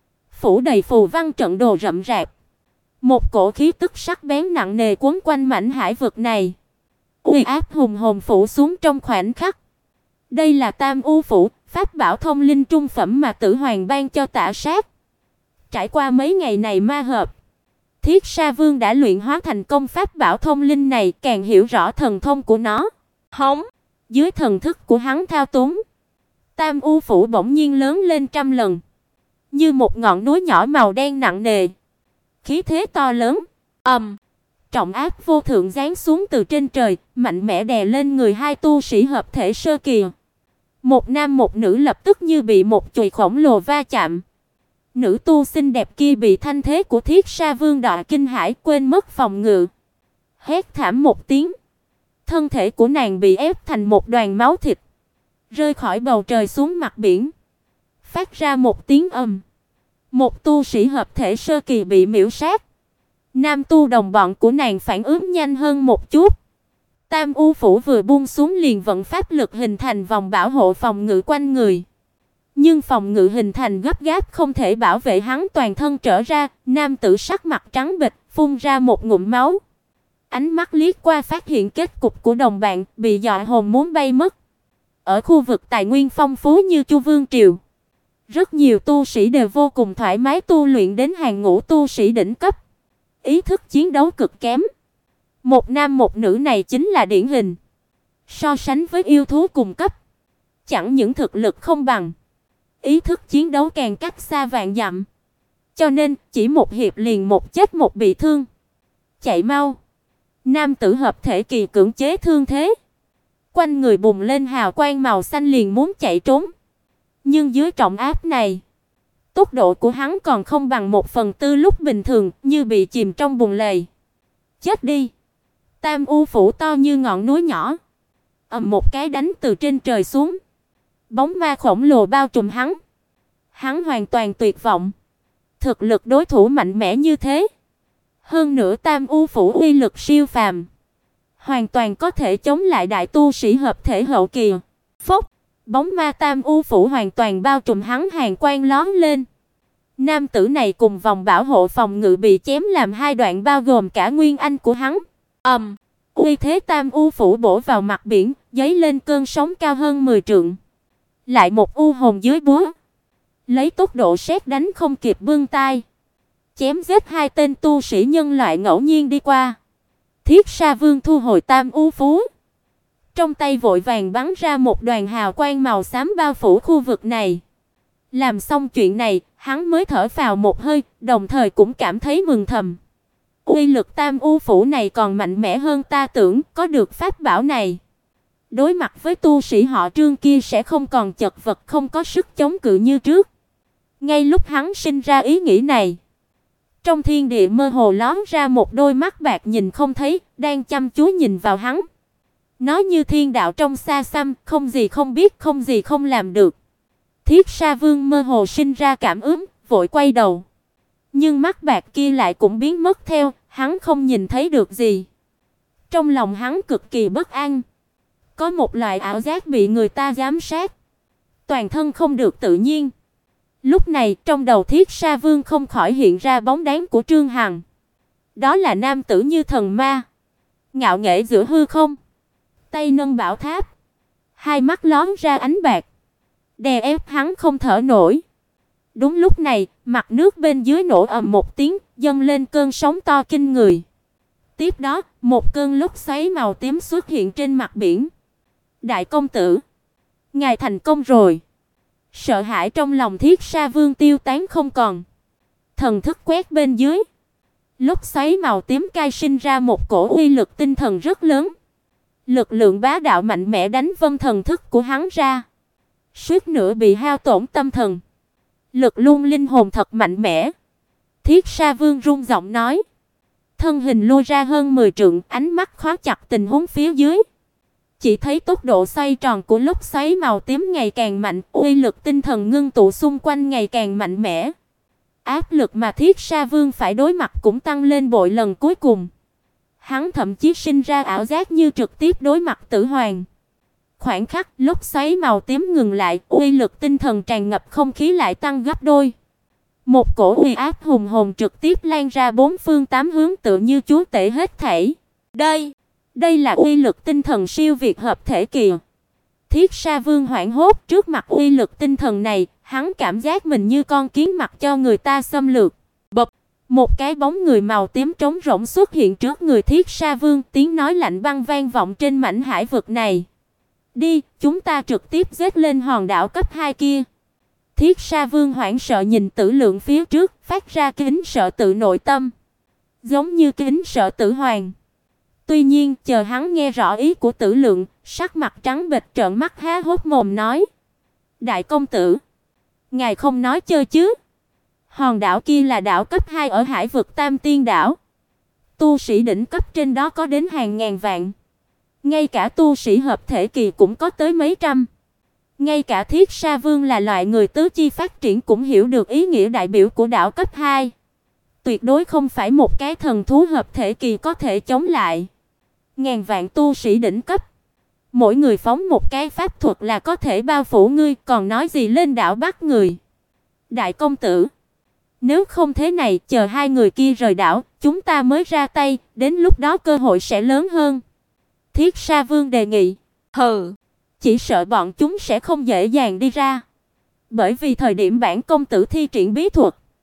A: phủ đầy phù văn trận đồ rậm rạp. Một cổ khí tức sắc bén nặng nề quấn quanh mảnh hải vực này. Uy áp hùng hồn phủ xuống trong khoảnh khắc. Đây là Tam U phủ, pháp bảo thông linh trung phẩm mà Tử Hoàng ban cho Tả Sát. Trải qua mấy ngày này ma hợp, Thiết Sa Vương đã luyện hóa thành công pháp bảo thông linh này, càng hiểu rõ thần thông của nó. Hống, dưới thần thức của hắn thao túng, Tam U phủ bỗng nhiên lớn lên trăm lần, như một ngọn núi nhỏ màu đen nặng nề. Khí thế to lớn, trọng áp vô thượng giáng xuống từ trên trời, mạnh mẽ đè lên người hai tu sĩ hợp thể sơ kỳ. Một nam một nữ lập tức như bị một chùy khổng lồ va chạm. Nữ tu xinh đẹp kia bị thanh thế của Thiết Sa Vương dọa kinh hãi, quên mất phòng ngự, hét thảm một tiếng. Thân thể của nàng bị ép thành một đoàn máu thịt, rơi khỏi bầu trời xuống mặt biển, phát ra một tiếng ầm. Một tu sĩ hợp thể sơ kỳ bị miểu sát. Nam tu đồng bọn của nàng phản ứng nhanh hơn một chút. Tam U phủ vừa buông xuống liền vận pháp lực hình thành vòng bảo hộ phòng ngự quanh người. Nhưng phòng ngự hình thành gấp gáp không thể bảo vệ hắn toàn thân trở ra, nam tử sắc mặt trắng bệch, phun ra một ngụm máu. Ánh mắt liếc qua phát hiện kết cục của đồng bạn, bị dọa hồn muốn bay mất. Ở khu vực tài nguyên phong phú như Chu Vương triều, rất nhiều tu sĩ đều vô cùng thoải mái tu luyện đến hàng ngũ tu sĩ đỉnh cấp. ý thức chiến đấu cực kém. Một nam một nữ này chính là điển hình. So sánh với yêu thú cùng cấp, chẳng những thực lực không bằng, ý thức chiến đấu càng cách xa vạn dặm. Cho nên, chỉ một hiệp liền một chết một bị thương. Chạy mau. Nam tử hợp thể kỳ cưỡng chế thương thế. Quanh người bùng lên hào quang màu xanh liền muốn chạy trốn. Nhưng dưới trọng áp này, tốc độ của hắn còn không bằng 1/4 lúc bình thường, như bị chìm trong bùn lầy. Chết đi. Tam U phủ to như ngọn núi nhỏ, ầm một cái đánh từ trên trời xuống. Bóng ma khổng lồ bao trùm hắn. Hắn hoàn toàn tuyệt vọng. Thực lực đối thủ mạnh mẽ như thế, hơn nữa Tam U phủ uy lực siêu phàm, hoàn toàn có thể chống lại đại tu sĩ hợp thể hậu kỳ. Phốc, bóng ma Tam U phủ hoàn toàn bao trùm hắn, hàn quang lóe lên. Nam tử này cùng vòng bảo hộ phòng ngự bị chém làm hai đoạn, bao gồm cả nguyên anh của hắn. Uy thế Tam U phủ bổ vào mặt biển, giấy lên cơn sóng cao hơn 10 trượng. Lại một u hồn dưới búa, lấy tốc độ sét đánh không kịp bưng tay, chém giết hai tên tu sĩ nhân loại ngẫu nhiên đi qua. Thiết Sa Vương thu hồi Tam U phú, trong tay vội vàng bắn ra một đoàn hào quang màu xám bao phủ khu vực này. Làm xong chuyện này, hắn mới thở phào một hơi, đồng thời cũng cảm thấy mừng thầm. Uy lực Tam U phủ này còn mạnh mẽ hơn ta tưởng, có được pháp bảo này, đối mặt với tu sĩ họ Trương kia sẽ không còn chật vật, không có sức chống cự như trước. Ngay lúc hắn sinh ra ý nghĩ này, trong thiên địa mơ hồ lóe ra một đôi mắt bạc nhìn không thấy, đang chăm chú nhìn vào hắn. Nó như thiên đạo trong xa xăm, không gì không biết, không gì không làm được. Thiết Sa Vương mơ hồ sinh ra cảm ứng, vội quay đầu. Nhưng mắt bạc kia lại cũng biến mất theo, hắn không nhìn thấy được gì. Trong lòng hắn cực kỳ bất an. Có một loại ảo giác bị người ta giám sát, toàn thân không được tự nhiên. Lúc này, trong đầu Thiết Sa Vương không khỏi hiện ra bóng dáng của Trương Hằng. Đó là nam tử như thần ma, ngạo nghễ giữa hư không, tay nâng bảo tháp, hai mắt lóe ra ánh bạc, đè ép hắn không thở nổi. Đúng lúc này, mặt nước bên dưới nổ ầm một tiếng, dâng lên cơn sóng to kinh người. Tiếp đó, một cơn lốc xoáy màu tím xuất hiện trên mặt biển. Đại công tử, ngài thành công rồi. Sợ hãi trong lòng Thiết Sa Vương tiêu tán không còn. Thần thức quét bên dưới, lốc xoáy màu tím cai sinh ra một cổ uy lực tinh thần rất lớn. Lực lượng bá đạo mạnh mẽ đánh vân thần thức của hắn ra, suýt nữa bị hao tổn tâm thần. Lực luôn linh hồn thật mạnh mẽ. Thiết Sa Vương run giọng nói. Thân hình lùi ra hơn 10 trượng, ánh mắt khóa chặt tình huống phía dưới. Chỉ thấy tốc độ xoay tròn của lốc xoáy màu tím ngày càng mạnh, uy lực tinh thần ngưng tụ xung quanh ngày càng mạnh mẽ. Áp lực mà Thiết Sa Vương phải đối mặt cũng tăng lên bội lần cuối cùng. Hắn thậm chí sinh ra ảo giác như trực tiếp đối mặt Tử Hoàng. Khoảnh khắc lốc xoáy màu tím ngừng lại, uy lực tinh thần tràn ngập không khí lại tăng gấp đôi. Một cổ uy áp hùng hồn trực tiếp lan ra bốn phương tám hướng, tựa như chúa tể hết thảy. Đây là uy lực tinh thần siêu việt hợp thể kỳ. Thiết Sa Vương hoảng hốt trước mặt uy lực tinh thần này, hắn cảm giác mình như con kiến mặc cho người ta xâm lược. Bập, một cái bóng người màu tím trống rỗng xuất hiện trước người Thiết Sa Vương, tiếng nói lạnh băng vang vọng trên mảnh hải vực này. Đi, chúng ta trực tiếp giết lên hòn đảo cấp 2 kia. Thiết Sa Vương hoảng sợ nhìn Tử Lượng phía trước, phát ra kính sợ tự nội tâm, giống như kính sợ Tử Hoàng. Tuy nhiên, chờ hắn nghe rõ ý của Tử Lượng, sắc mặt trắng bệch trợn mắt há hốc mồm nói: "Đại công tử, ngài không nói chơi chứ? Hòn đảo kia là đảo cấp 2 ở hải vực Tam Tiên đảo. Tu sĩ đỉnh cấp trên đó có đến hàng ngàn vạn. Ngay cả tu sĩ hợp thể kỳ cũng có tới mấy trăm. Ngay cả Thiết Sa Vương là loại người tứ chi phát triển cũng hiểu được ý nghĩa đại biểu của đảo cấp 2. Tuyệt đối không phải một cái thần thú hợp thể kỳ có thể chống lại. Ngàn vạn tu sĩ đỉnh cấp, mỗi người phóng một cái pháp thuật là có thể bao phủ ngươi, còn nói gì lên đảo bắt người. Đại công tử, nếu không thế này, chờ hai người kia rời đảo, chúng ta mới ra tay, đến lúc đó cơ hội sẽ lớn hơn." Thiết Sa Vương đề nghị. "Hừ, chỉ sợ bọn chúng sẽ không dễ dàng đi ra. Bởi vì thời điểm bản công tử thi triển bí thuật,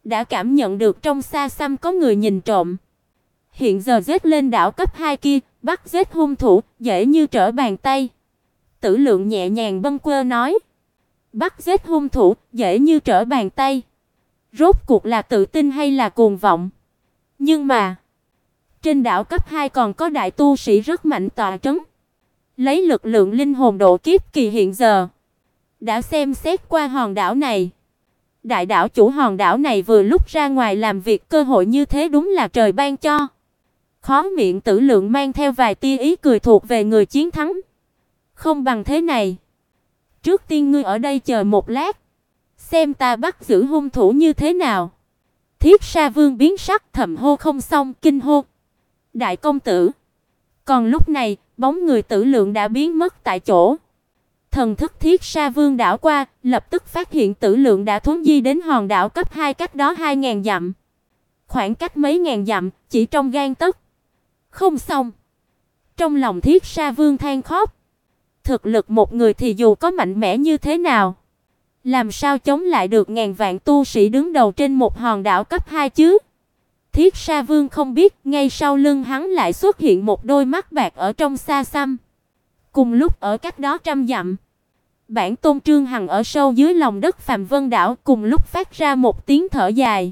A: đã cảm nhận được trong xa xăm có người nhìn trộm. Hiện giờ giết lên đảo cấp 2 kia, bắt giết hung thủ dễ như trở bàn tay. Tử Lượng nhẹ nhàng bâng quơ nói, bắt giết hung thủ dễ như trở bàn tay. Rốt cuộc là tự tin hay là cuồng vọng? Nhưng mà, trên đảo cấp 2 còn có đại tu sĩ rất mạnh tọa trấn. Lấy lực lượng linh hồn độ kiếp kỳ hiện giờ, đã xem xét qua hòn đảo này. Đại đảo chủ hòn đảo này vừa lúc ra ngoài làm việc, cơ hội như thế đúng là trời ban cho. Khóe miệng Tử Lượng mang theo vài tia ý cười thuộc về người chiến thắng. Không bằng thế này, trước tiên ngươi ở đây chờ một lát, xem ta bắt giữ hung thủ như thế nào. Thiết Sa Vương biến sắc, thầm hô không xong, kinh hô: đại công tử! Còn lúc này, bóng người Tử Lượng đã biến mất tại chỗ. Thần thức Thiết Sa Vương đảo qua, lập tức phát hiện Tử Lượng đã thuấn di đến hòn đảo cấp 2 cách đó 2000 dặm. Khoảng cách mấy ngàn dặm, chỉ trong gang tấc. Không xong. Trong lòng Thiết Sa Vương than khóc. Thực lực một người thì dù có mạnh mẽ như thế nào, làm sao chống lại được ngàn vạn tu sĩ đứng đầu trên một hòn đảo cấp 2 chứ? Thiết Sa Vương không biết, ngay sau lưng hắn lại xuất hiện một đôi mắt bạc ở trong xa xăm. Cùng lúc ở cách đó trăm dặm, Bản Tôn Trương Hằng ở sâu dưới lòng đất Phàm Vân đảo cùng lúc phát ra một tiếng thở dài.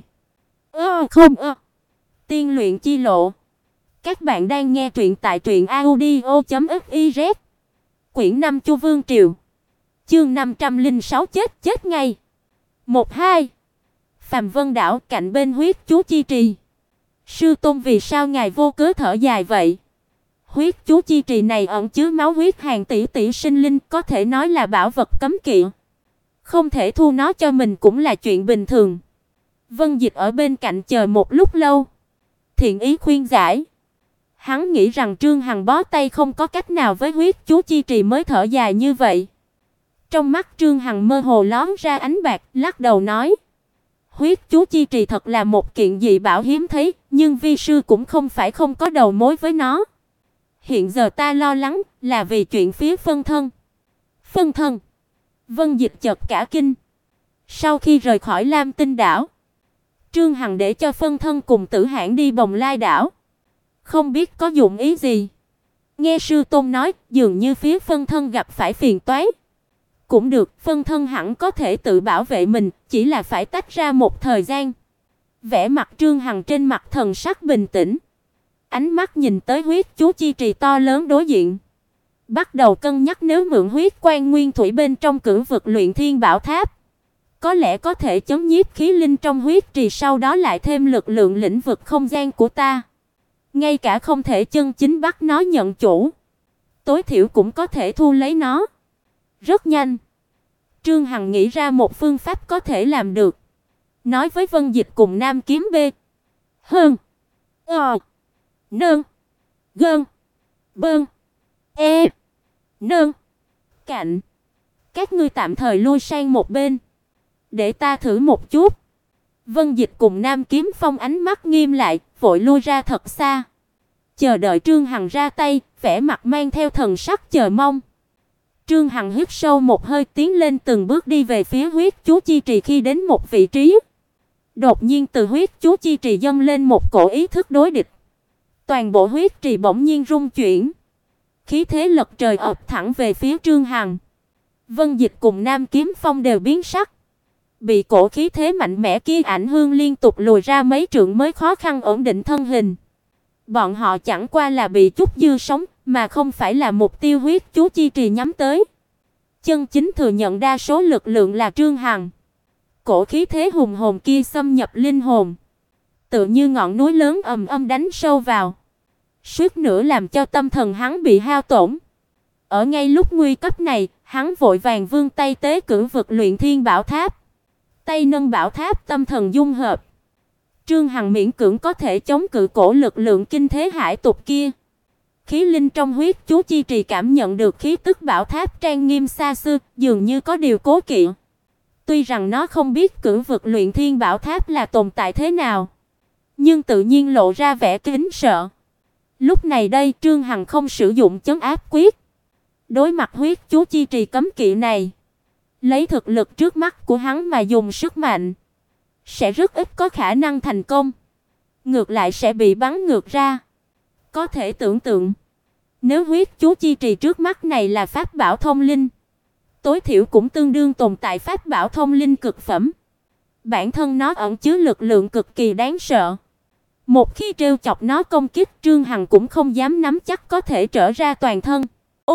A: Tiên luyện chi lộ. Các bạn đang nghe truyện tại truyệnaudio.fiz. Quyển 5 Chu Vương Triều. Chương 506 chết ngay. 1-2. Phàm Vân đảo cạnh bên huyết chú chi trì. Sư Tôn, vì sao ngài vô cớ thở dài vậy? Huyết chú chi trì này ẩn chứa máu huyết hàng tỷ tỷ sinh linh, có thể nói là bảo vật cấm kỵ. Không thể thu nó cho mình cũng là chuyện bình thường. Vân Dịch ở bên cạnh chờ một lúc lâu, thiện ý khuyên giải. Hắn nghĩ rằng Trương Hằng bó tay không có cách nào với huyết chú chi trì mới thở dài như vậy. Trong mắt Trương Hằng mơ hồ lóe ra ánh bạc, lắc đầu nói: huyết chú chi trì thật là một kiện dị bảo hiếm thấy, nhưng vi sư cũng không phải không có đầu mối với nó. Hiện giờ ta lo lắng là vì chuyện phía phân thân. Phân thân? Vân Dịch chợt cả kinh. Sau khi rời khỏi Lam Tinh đảo, Trương Hằng để cho phân thân cùng Tử Hãn đi Bồng Lai đảo, không biết có dụng ý gì. Nghe sư tôn nói, dường như phía phân thân gặp phải phiền toái. Cũng được, phân thân hẳn có thể tự bảo vệ mình, chỉ là phải tách ra một thời gian. Vẻ mặt Trương Hằng trên mặt thần sắc bình tĩnh, ánh mắt nhìn tới huyết chú chi trì to lớn đối diện, bắt đầu cân nhắc nếu mượn huyết quan nguyên thủy bên trong cửu vực luyện thiên bảo tháp, có lẽ có thể chấn nhiếp khí linh trong huyết trì, sau đó lại thêm lực lượng lĩnh vực không gian của ta. Ngay cả không thể chân chính bắt nó nhận chủ, tối thiểu cũng có thể thu lấy nó. Rất nhanh, Trương Hằng nghĩ ra một phương pháp có thể làm được. Nói với Vân Dịch cùng Nam Kiếm B. Hơn. Nương. Gơn. Bơn. Nương. Cạnh. Các ngươi tạm thời lui sang một bên, để ta thử một chút. Vân Dịch cùng Nam Kiếm Phong ánh mắt nghiêm lại, vội lui ra thật xa, chờ đợi Trương Hằng ra tay, vẻ mặt mang theo thần sắc chờ mong. Trương Hằng hít sâu một hơi, tiến lên từng bước đi về phía huyết chú chi trì. Khi đến một vị trí, đột nhiên từ huyết chú chi trì dâng lên một cổ ý thức đối địch. Toàn bộ huyết trì bỗng nhiên rung chuyển, khí thế lật trời ập thẳng về phía Trương Hằng. Vân Dịch cùng Nam Kiếm Phong đều biến sắc, bị cổ khí thế mạnh mẽ kia ảnh hưởng liên tục lùi ra mấy trượng mới khó khăn ổn định thân hình. Bọn họ chẳng qua là bị chút dư sống, mà không phải là mục tiêu huyết chú chi trì nhắm tới. Chân chính thừa nhận đa số lực lượng là Trương Hằng. Cổ khí thế hùng hồn kia xâm nhập linh hồn, tựa như ngọn núi lớn ầm ầm đánh sâu vào, suýt nữa làm cho tâm thần hắn bị hao tổn. Ở ngay lúc nguy cấp này, hắn vội vàng vươn tay tế cử vực luyện thiên bảo tháp. Tay nâng bảo tháp, tâm thần dung hợp, Trương Hằng miễn cưỡng có thể chống cự cổ lực lượng kinh thế hải tục kia. Khí linh trong huyết chú chi trì cảm nhận được khí tức bảo tháp trang nghiêm xa xưa, dường như có điều cố kỵ. Tuy rằng nó không biết cửu vực luyện thiên bảo tháp là tồn tại thế nào, nhưng tự nhiên lộ ra vẻ kính sợ. Lúc này đây, Trương Hằng không sử dụng trấn áp quyết. Đối mặt huyết chú chi trì cấm kỵ này, lấy thực lực trước mắt của hắn mà dùng sức mạnh, sẽ rất ít có khả năng thành công, ngược lại sẽ bị bắn ngược ra. Có thể tưởng tượng, nếu huyết chú chi trì trước mắt này là pháp bảo thông linh, tối thiểu cũng tương đương tồn tại pháp bảo thông linh cực phẩm. Bản thân nó ẩn chứa lực lượng cực kỳ đáng sợ. Một khi trêu chọc nó công kích, Trương Hằng cũng không dám nắm chắc có thể trở ra toàn thân.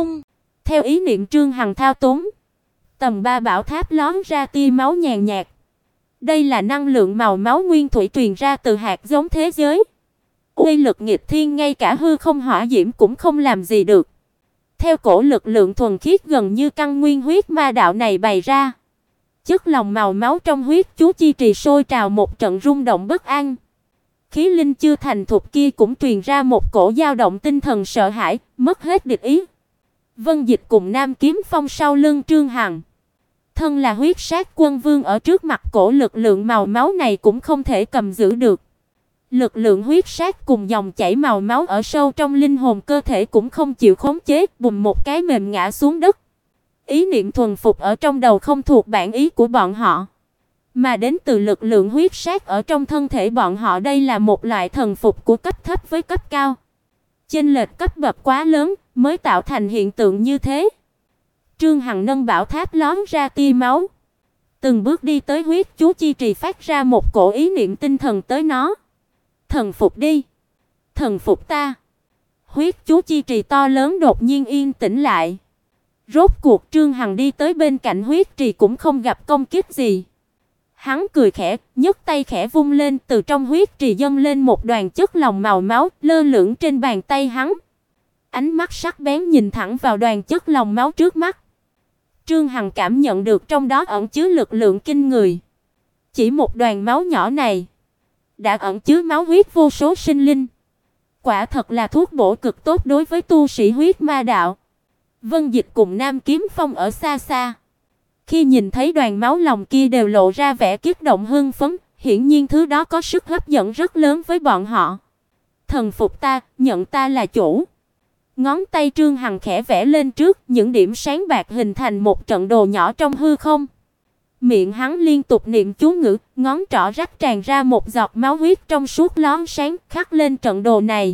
A: Theo ý niệm Trương Hằng thao túng, tầm 3 bảo tháp lóe ra tia máu nhàn nhạt. Đây là năng lượng màu máu nguyên thủy truyền ra từ hạt giống thế giới. Uy lực nghịch thiên, ngay cả hư không hỏa diễm cũng không làm gì được. Theo cổ lực lượng thuần khiết gần như căn nguyên huyết ma đạo này bày ra, chất lỏng màu máu trong huyết chú chi trì sôi trào một trận rung động bất an. Khí linh chưa thành thục kia cũng truyền ra một cổ dao động tinh thần sợ hãi, mất hết địch ý. Vân Dịch cùng Nam Kiếm Phong sau lưng Trương Hằng, thân là huyết sát quân vương, ở trước mặt cổ lực lượng màu máu này cũng không thể cầm giữ được. Lực lượng huyết sát cùng dòng chảy màu máu ở sâu trong linh hồn cơ thể cũng không chịu khống chế, bùm một cái mềm ngã xuống đất. Ý niệm thuần phục ở trong đầu không thuộc bản ý của bọn họ, mà đến từ lực lượng huyết sát ở trong thân thể bọn họ. Đây là một loại thần phục của cấp thấp với cấp cao. Chênh lệch cấp bậc quá lớn mới tạo thành hiện tượng như thế. Trương Hằng nâng bảo tháp lóe ra tia máu, từng bước đi tới huyết chú chi trì, phát ra một cổ ý niệm tinh thần tới nó. Thần phục đi, thần phục ta. Huyết chú chi trì to lớn đột nhiên yên tĩnh lại. Rốt cuộc Trương Hằng đi tới bên cạnh huyết trì cũng không gặp công kích gì. Hắn cười khẽ, nhấc tay khẽ vung lên, từ trong huyết trì dâng lên một đoàn chất lỏng màu máu, lơ lửng trên bàn tay hắn. Ánh mắt sắc bén nhìn thẳng vào đoàn chất lỏng máu trước mắt. Trương Hằng cảm nhận được trong đó ẩn chứa lực lượng kinh người. Chỉ một đoàn máu nhỏ này đã ẩn chứa máu huyết vô số sinh linh. Quả thật là thuốc bổ cực tốt đối với tu sĩ huyết ma đạo. Vân Dịch cùng Nam Kiếm Phong ở xa xa, khi nhìn thấy đoàn máu lòng kia đều lộ ra vẻ kích động hưng phấn, hiển nhiên thứ đó có sức hấp dẫn rất lớn với bọn họ. Thần phục ta, nhận ta là chủ. Ngón tay Trương Hằng khẽ vẽ lên trước, những điểm sáng bạc hình thành một trận đồ nhỏ trong hư không. Miệng hắn liên tục niệm chú ngữ, ngón trỏ rách tràn ra một giọt máu huyết trong suốt lóe sáng, khắc lên trận đồ này.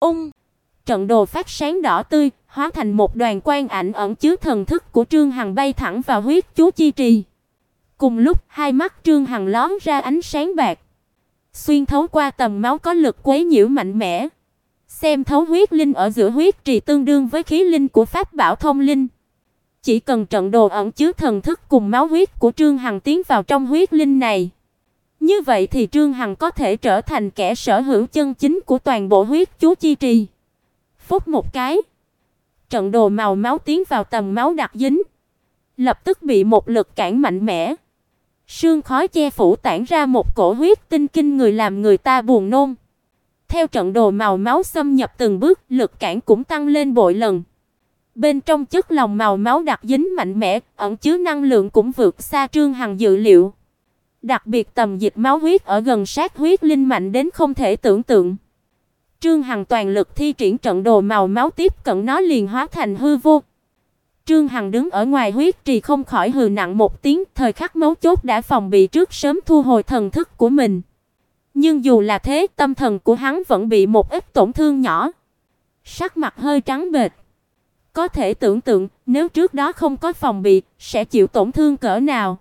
A: Trận đồ phát sáng đỏ tươi, hóa thành một đoàn quang ảnh ẩn chứa thần thức của Trương Hằng bay thẳng vào huyết chú chi trì. Cùng lúc, hai mắt Trương Hằng lóe ra ánh sáng bạc, xuyên thấu qua tầng máu có lực quấy nhiễu mạnh mẽ. Xem thấu huyết linh ở giữa huyết trì tương đương với khí linh của pháp bảo thông linh. Chỉ cần trận đồ ẩn chứa thần thức cùng máu huyết của Trương Hằng tiến vào trong huyết linh này, như vậy thì Trương Hằng có thể trở thành kẻ sở hữu chân chính của toàn bộ huyết chú chi trì. Phút một cái, trận đồ màu máu tiến vào tầng máu đặc dính, lập tức bị một lực cản mạnh mẽ. Sương khói che phủ tản ra một cổ huyết tinh kinh người làm người ta buồn nôn. Theo trận đồ màu máu xâm nhập từng bước, lực cản cũng tăng lên bội lần. Bên trong chất lỏng màu máu đặc dính mạnh mẽ, ẩn chứa năng lượng cũng vượt xa Trương Hằng dự liệu. Đặc biệt tầm dịch máu huyết ở gần sát huyết linh mạnh đến không thể tưởng tượng. Trương Hằng toàn lực thi triển trận đồ màu máu tiếp cận nó liền hóa thành hư vô. Trương Hằng đứng ở ngoài huyết trì không khỏi hừ nặng một tiếng, thời khắc mấu chốt đã phòng bị trước, sớm thu hồi thần thức của mình. Nhưng dù là thế, tâm thần của hắn vẫn bị một ít tổn thương nhỏ. Sắc mặt hơi trắng bệch. Có thể tưởng tượng, nếu trước đó không có phòng bị, sẽ chịu tổn thương cỡ nào.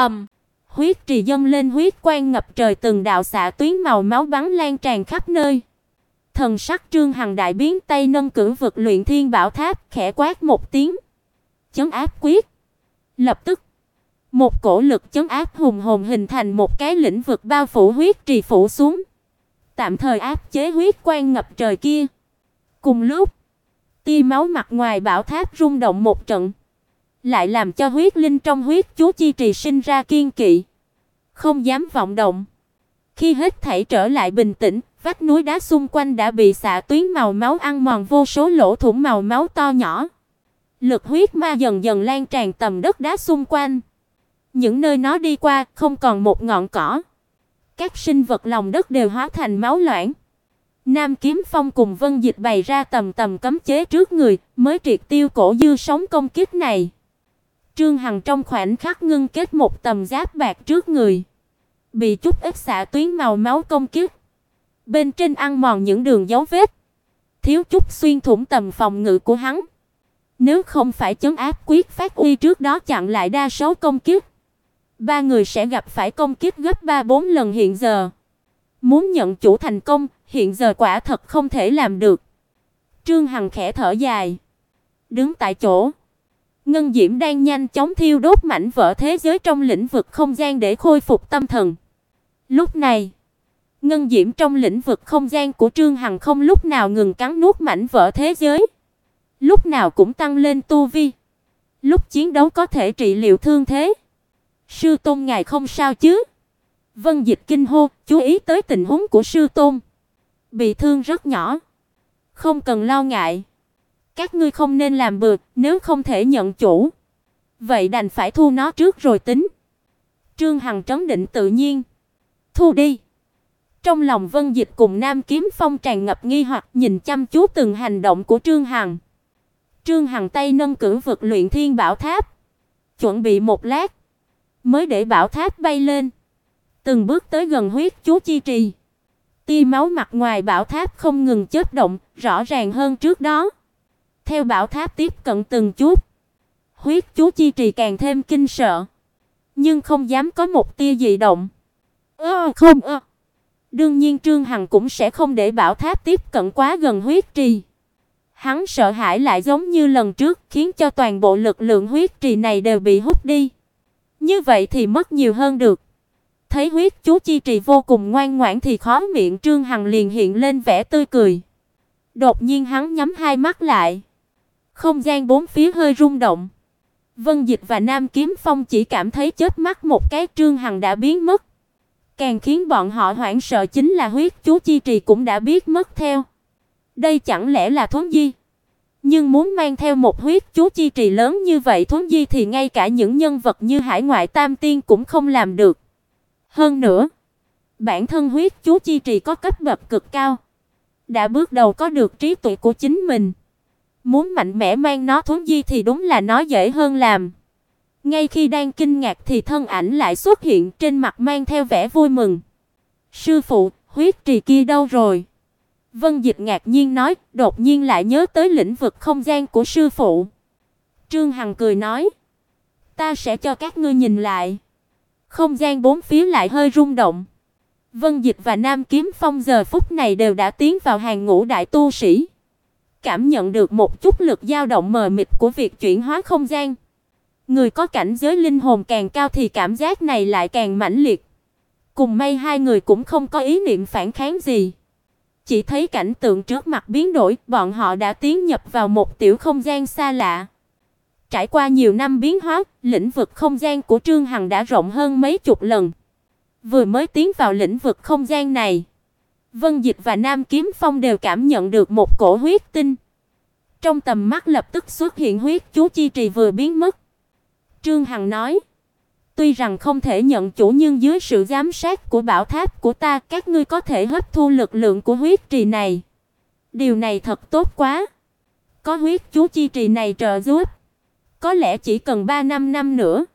A: Huyết trì dâng lên huyết quang ngập trời, từng đạo xạ tuyến màu máu bắn lan tràn khắp nơi. Thần sắc Trương Hằng đại biến, tay nâng cửu vực luyện thiên bảo tháp, khẽ quát một tiếng. Chấn áp quyết. Lập tức, một cổ lực chấn áp hùng hồn hình thành một cái lĩnh vực bao phủ huyết trì phủ xuống, tạm thời áp chế huyết quang ngập trời kia. Cùng lúc, tia máu mặt ngoài bảo tháp rung động một trận, lại làm cho huyết linh trong huyết chú chi trì sinh ra kiên kỵ, không dám vọng động. Khi hết thảy trở lại bình tĩnh, vách núi đá xung quanh đã bị xạ tuyến màu máu ăn mòn vô số lỗ thủng màu máu to nhỏ. Lực huyết ma dần dần lan tràn tầm đất đá xung quanh. Những nơi nó đi qua không còn một ngọn cỏ. Các sinh vật lòng đất đều hóa thành máu loãng. Nam Kiếm Phong cùng Vân Dịch bày ra tầm cấm chế trước người, mới triệt tiêu cổ dư sóng công kích này. Trương Hằng trong khoảnh khắc ngưng kết một tầm giáp bạc trước người. bị chút ít xạ tuyến màu máu công kích. Bên trên ăn mòn những đường dấu vết, thiếu chút xuyên thủng tầm phòng ngự của hắn. Nếu không phải chấn áp quyết phát uy trước đó chặn lại đa số công kích, ba người sẽ gặp phải công kích gấp 3-4 lần hiện giờ. Muốn nhận chủ thành công, hiện giờ quả thật không thể làm được. Trương Hằng khẽ thở dài, đứng tại chỗ. Ngân diễm đang nhanh chóng thiêu đốt mảnh vỡ thế giới trong lĩnh vực không gian để khôi phục tâm thần. Lúc này, ngân diễm trong lĩnh vực không gian của Trương Hằng không lúc nào ngừng cắn nuốt mảnh vỡ thế giới, lúc nào cũng tăng lên tu vi. Lúc chiến đấu có thể trị liệu thương thế. Sư tôn ngài không sao chứ? Vân Dịch kinh hô, chú ý tới tình huống của sư tôn. Bị thương rất nhỏ, không cần lo ngại. Các ngươi không nên làm bừa, nếu không thể nhận chủ, vậy đành phải thu nó trước rồi tính. Trương Hằng trấn định tự nhiên. Thu đi. Trong lòng Vân Dịch cùng Nam Kiếm Phong tràn ngập nghi hoặc, nhìn chăm chú từng hành động của Trương Hằng. Trương Hằng tay nâng cửu vực luyện thiên bảo tháp, chuẩn bị một lát mới để bảo tháp bay lên, từng bước tới gần huyết chú chi trì. Tia máu mặt ngoài bảo tháp không ngừng chớp động, rõ ràng hơn trước đó. Theo bảo tháp tiếp cận từng chút, huyết chú chi trì càng thêm kinh sợ, nhưng không dám có một tia dị động. Đương nhiên Trương Hằng cũng sẽ không để bảo tháp tiếp cận quá gần huyết trì. Hắn sợ hãi lại giống như lần trước, khiến cho toàn bộ lực lượng huyết trì này đều bị hút đi. Như vậy thì mất nhiều hơn được. Thấy huyết chú chi trì vô cùng ngoan ngoãn thì khóe miệng Trương Hằng liền hiện lên vẻ tươi cười. Đột nhiên hắn nhắm hai mắt lại. Không gian bốn phía hơi rung động. Vân Dịch và Nam Kiếm Phong chỉ cảm thấy chớp mắt một cái Trương Hằng đã biến mất. Càng khiến bọn họ hoảng sợ chính là huyết chú chi trì cũng đã biến mất theo. Đây chẳng lẽ là thuấn di? Nhưng muốn mang theo một huyết chú chi trì lớn như vậy thuấn di thì ngay cả những nhân vật như Hải Ngoại Tam Tiên cũng không làm được. Hơn nữa, bản thân huyết chú chi trì có cấp bậc cực cao, đã bước đầu có được trí tuệ của chính mình. Muốn mạnh mẽ mang nó thuấn di thì đúng là nó dễ hơn làm. Ngay khi đang kinh ngạc thì thân ảnh lại xuất hiện, trên mặt mang theo vẻ vui mừng. Sư phụ, huyết trì kia đâu rồi? Vân Dịch ngạc nhiên nói, đột nhiên lại nhớ tới lĩnh vực không gian của sư phụ. Trương Hằng cười nói, ta sẽ cho các ngươi nhìn lại. Không gian bốn phía lại hơi rung động. Vân Dịch và Nam Kiếm Phong giờ phút này đều đã tiến vào hàng ngũ đại tu sĩ. Cảm nhận được một chút lực dao động mờ mịt của việc chuyển hóa không gian. Người có cảnh giới linh hồn càng cao thì cảm giác này lại càng mãnh liệt. Cùng may hai người cũng không có ý niệm phản kháng gì. Chỉ thấy cảnh tượng trước mặt biến đổi, bọn họ đã tiến nhập vào một tiểu không gian xa lạ. Trải qua nhiều năm biến hóa, lĩnh vực không gian của Trương Hằng đã rộng hơn mấy chục lần. Vừa mới tiến vào lĩnh vực không gian này, Vân Dịch và Nam Kiếm Phong đều cảm nhận được một cổ huyết tinh. Trong tầm mắt lập tức xuất hiện huyết chú chi trì vừa biến mất. Trương Hằng nói, tuy rằng không thể nhận chủ nhưng dưới sự giám sát của bảo tháp của ta, các ngươi có thể hấp thu lực lượng của huyết trì này. Điều này thật tốt quá. Có huyết chú chi trì này trợ giúp, có lẽ chỉ cần 3-5 năm nữa,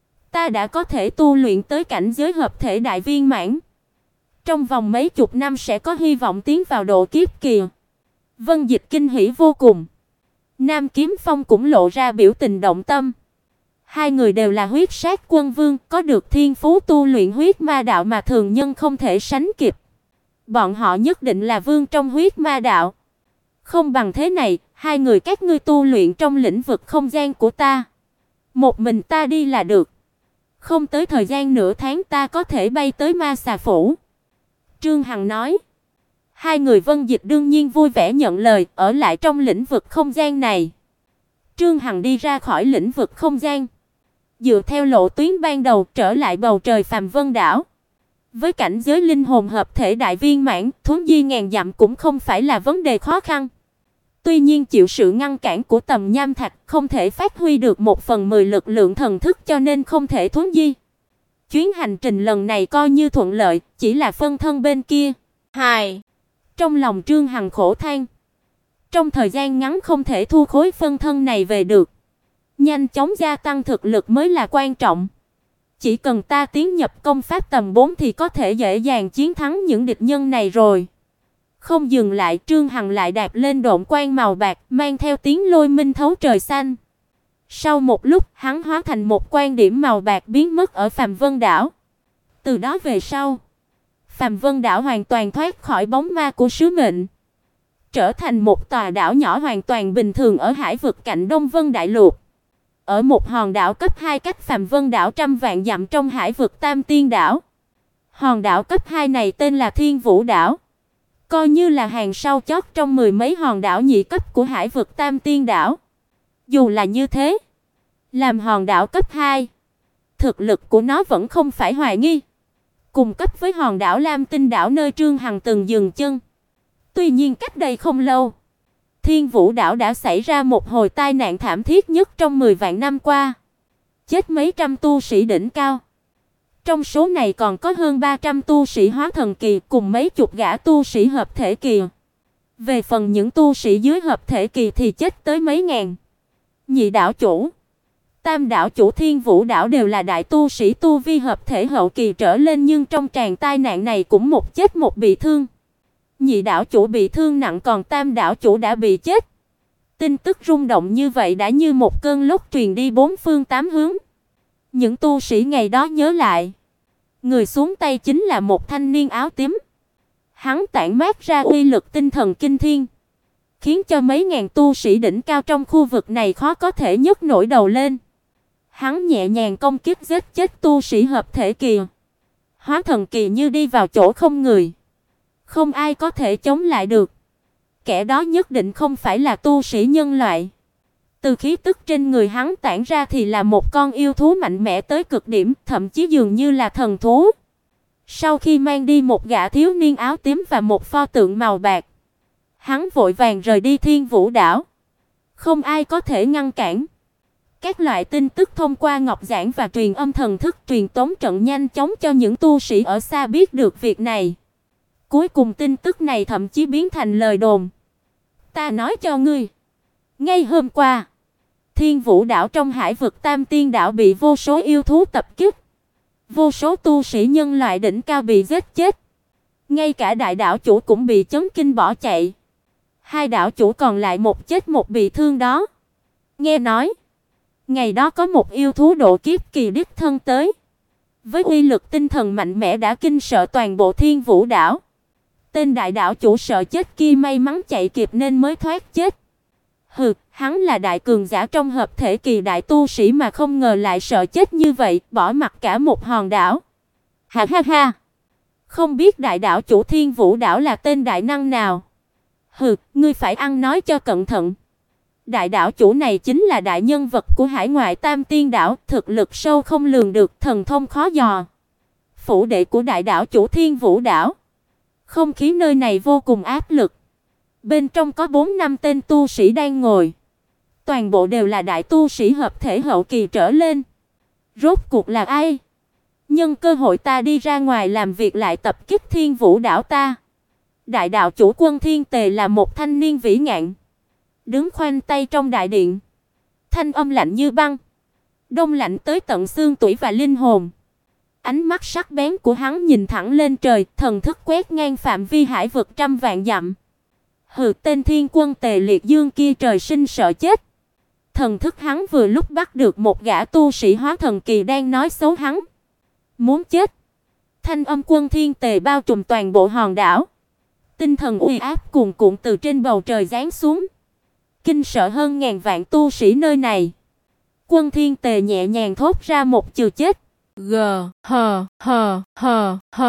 A: ta đã có thể tu luyện tới cảnh giới hợp thể đại viên mãn. Trong vòng mấy chục năm sẽ có hy vọng tiến vào độ kiếp kỳ. Vân Dịch kinh hỉ vô cùng. Nam Kiếm Phong cũng lộ ra biểu tình động tâm. Hai người đều là huyết sát quân vương, có được thiên phú tu luyện huyết ma đạo mà thường nhân không thể sánh kịp. Bọn họ nhất định là vương trong huyết ma đạo. Không bằng thế này, hai người các ngươi tu luyện trong lĩnh vực không gian của ta. Một mình ta đi là được. Không tới thời gian nửa tháng ta có thể bay tới Ma Xà Phủ. Trương Hằng nói. Hai người Vân Dịch đương nhiên vui vẻ nhận lời, ở lại trong lĩnh vực không gian này. Trương Hằng đi ra khỏi lĩnh vực không gian, dựa theo lộ tuyến ban đầu trở lại bầu trời Phàm Vân đảo. Với cảnh giới linh hồn hợp thể đại viên mãn, thuấn di ngàn dặm cũng không phải là vấn đề khó khăn. Tuy nhiên chịu sự ngăn cản của Tầm Nham Thạch, không thể phát huy được 1/10 lực lượng thần thức cho nên không thể thuấn di. Chuyến hành trình lần này coi như thuận lợi, chỉ là phân thân bên kia. Trong lòng Trương Hằng khổ than. Trong thời gian ngắn không thể thu khối phân thân này về được. Nhanh chóng gia tăng thực lực mới là quan trọng. Chỉ cần ta tiến nhập công pháp tầm 4 thì có thể dễ dàng chiến thắng những địch nhân này rồi. Không dừng lại, Trương Hằng lại đạp lên độn quang màu bạc, mang theo tiếng lôi minh thấu trời xanh. Sau một lúc, hắn hóa thành một quan điểm màu bạc biến mất ở Phàm Vân đảo. Từ đó về sau, Phàm Vân đảo hoàn toàn thoát khỏi bóng ma của sứ mệnh, trở thành một tòa đảo nhỏ hoàn toàn bình thường ở hải vực cạnh Đông Vân Đại Lục. Ở một hòn đảo cấp 2 cách Phàm Vân đảo trăm vạn dặm trong hải vực Tam Tiên đảo. Hòn đảo cấp 2 này tên là Thiên Vũ đảo, coi như là hàng sau chót trong mười mấy hòn đảo nhị cấp của hải vực Tam Tiên đảo. Dù là như thế, làm hòn đảo cấp 2, thực lực của nó vẫn không phải hoài nghi, cùng cấp với hòn đảo Lam Tinh đảo nơi Trương Hằng từng dừng chân. Tuy nhiên cách đây không lâu, Thiên Vũ đảo đã xảy ra một hồi tai nạn thảm thiết nhất trong 10 vạn năm qua, chết mấy trăm tu sĩ đỉnh cao. Trong số này còn có hơn 300 tu sĩ hóa thần kỳ cùng mấy chục gã tu sĩ hợp thể kỳ. Về phần những tu sĩ dưới hợp thể kỳ thì chết tới mấy ngàn. Nhị đảo chủ, tam đảo chủ Thiên Vũ đảo đều là đại tu sĩ tu vi hợp thể hậu kỳ trở lên, nhưng trong tràng tai nạn này cũng một chết một bị thương. Nhị đảo chủ bị thương nặng, còn tam đảo chủ đã bị chết. Tin tức rung động như vậy đã như một cơn lốc truyền đi bốn phương tám hướng. Những tu sĩ ngày đó nhớ lại, người xuống tay chính là một thanh niên áo tím. Hắn tản mát ra uy lực tinh thần kinh thiên, khiến cho mấy ngàn tu sĩ đỉnh cao trong khu vực này khó có thể nhấc nổi đầu lên. Hắn nhẹ nhàng công kích giết chết tu sĩ hợp thể kỳ, hóa thần kỳ như đi vào chỗ không người, không ai có thể chống lại được. Kẻ đó nhất định không phải là tu sĩ nhân loại. Từ khí tức trên người hắn tản ra thì là một con yêu thú mạnh mẽ tới cực điểm, thậm chí dường như là thần thú. Sau khi mang đi một gã thiếu niên áo tím và một pho tượng màu bạc, hắn vội vàng rời đi Thiên Vũ đảo. Không ai có thể ngăn cản. Các loại tin tức thông qua ngọc giản và truyền âm thần thức truyền tống trận nhanh chóng cho những tu sĩ ở xa biết được việc này. Cuối cùng tin tức này thậm chí biến thành lời đồn. Ta nói cho ngươi, ngay hôm qua, Thiên Vũ đảo trong hải vực Tam Tiên đảo bị vô số yêu thú tập kích. Vô số tu sĩ nhân loại đỉnh cao bị giết chết. Ngay cả đại đảo chủ cũng bị chấn kinh bỏ chạy. Hai đảo chủ còn lại một chết một bị thương đó. Nghe nói, ngày đó có một yêu thú độ kiếp kỳ đích thân tới, với uy lực tinh thần mạnh mẽ đã kinh sợ toàn bộ Thiên Vũ đảo. Tên đại đảo chủ sợ chết kia may mắn chạy kịp nên mới thoát chết. Hừ, hắn là đại cường giả trong hợp thể kỳ đại tu sĩ mà không ngờ lại sợ chết như vậy, bỏ mặc cả một hòn đảo. Ha ha ha. Không biết đại đảo chủ Thiên Vũ đảo là tên đại năng nào? Hừ, ngươi phải ăn nói cho cẩn thận. Đại đảo chủ này chính là đại nhân vật của hải ngoại Tam Tiên đảo, thực lực sâu không lường được, thần thông khó dò. Phủ đệ của đại đảo chủ Thiên Vũ đảo, không khí nơi này vô cùng áp lực. Bên trong có 4-5 tên tu sĩ đang ngồi. Toàn bộ đều là đại tu sĩ hợp thể hậu kỳ trở lên. Rốt cuộc là ai? Nhân cơ hội ta đi ra ngoài làm việc lại tập kích Thiên Vũ đảo ta. Đại đạo chủ Quân Thiên Tề là một thanh niên vĩ ngạn, đứng khoanh tay trong đại điện. Thanh âm lạnh như băng, đông lạnh tới tận xương tủy và linh hồn. Ánh mắt sắc bén của hắn nhìn thẳng lên trời, thần thức quét ngang phạm vi hải vực trăm vạn dặm. Hừ, tên Thiên Quân Tề Liệt Dương kia trời sinh sợ chết. Thần thức hắn vừa lúc bắt được một gã tu sĩ hóa thần kỳ đang nói xấu hắn. Muốn chết. Thanh âm Quân Thiên Tề bao trùm toàn bộ hòn đảo. Tinh thần uy áp cuồn cuộn từ trên bầu trời giáng xuống, kinh sợ hơn ngàn vạn tu sĩ nơi này. Quân Thiên Tề nhẹ nhàng thốt ra một chữ chết. G h h h h.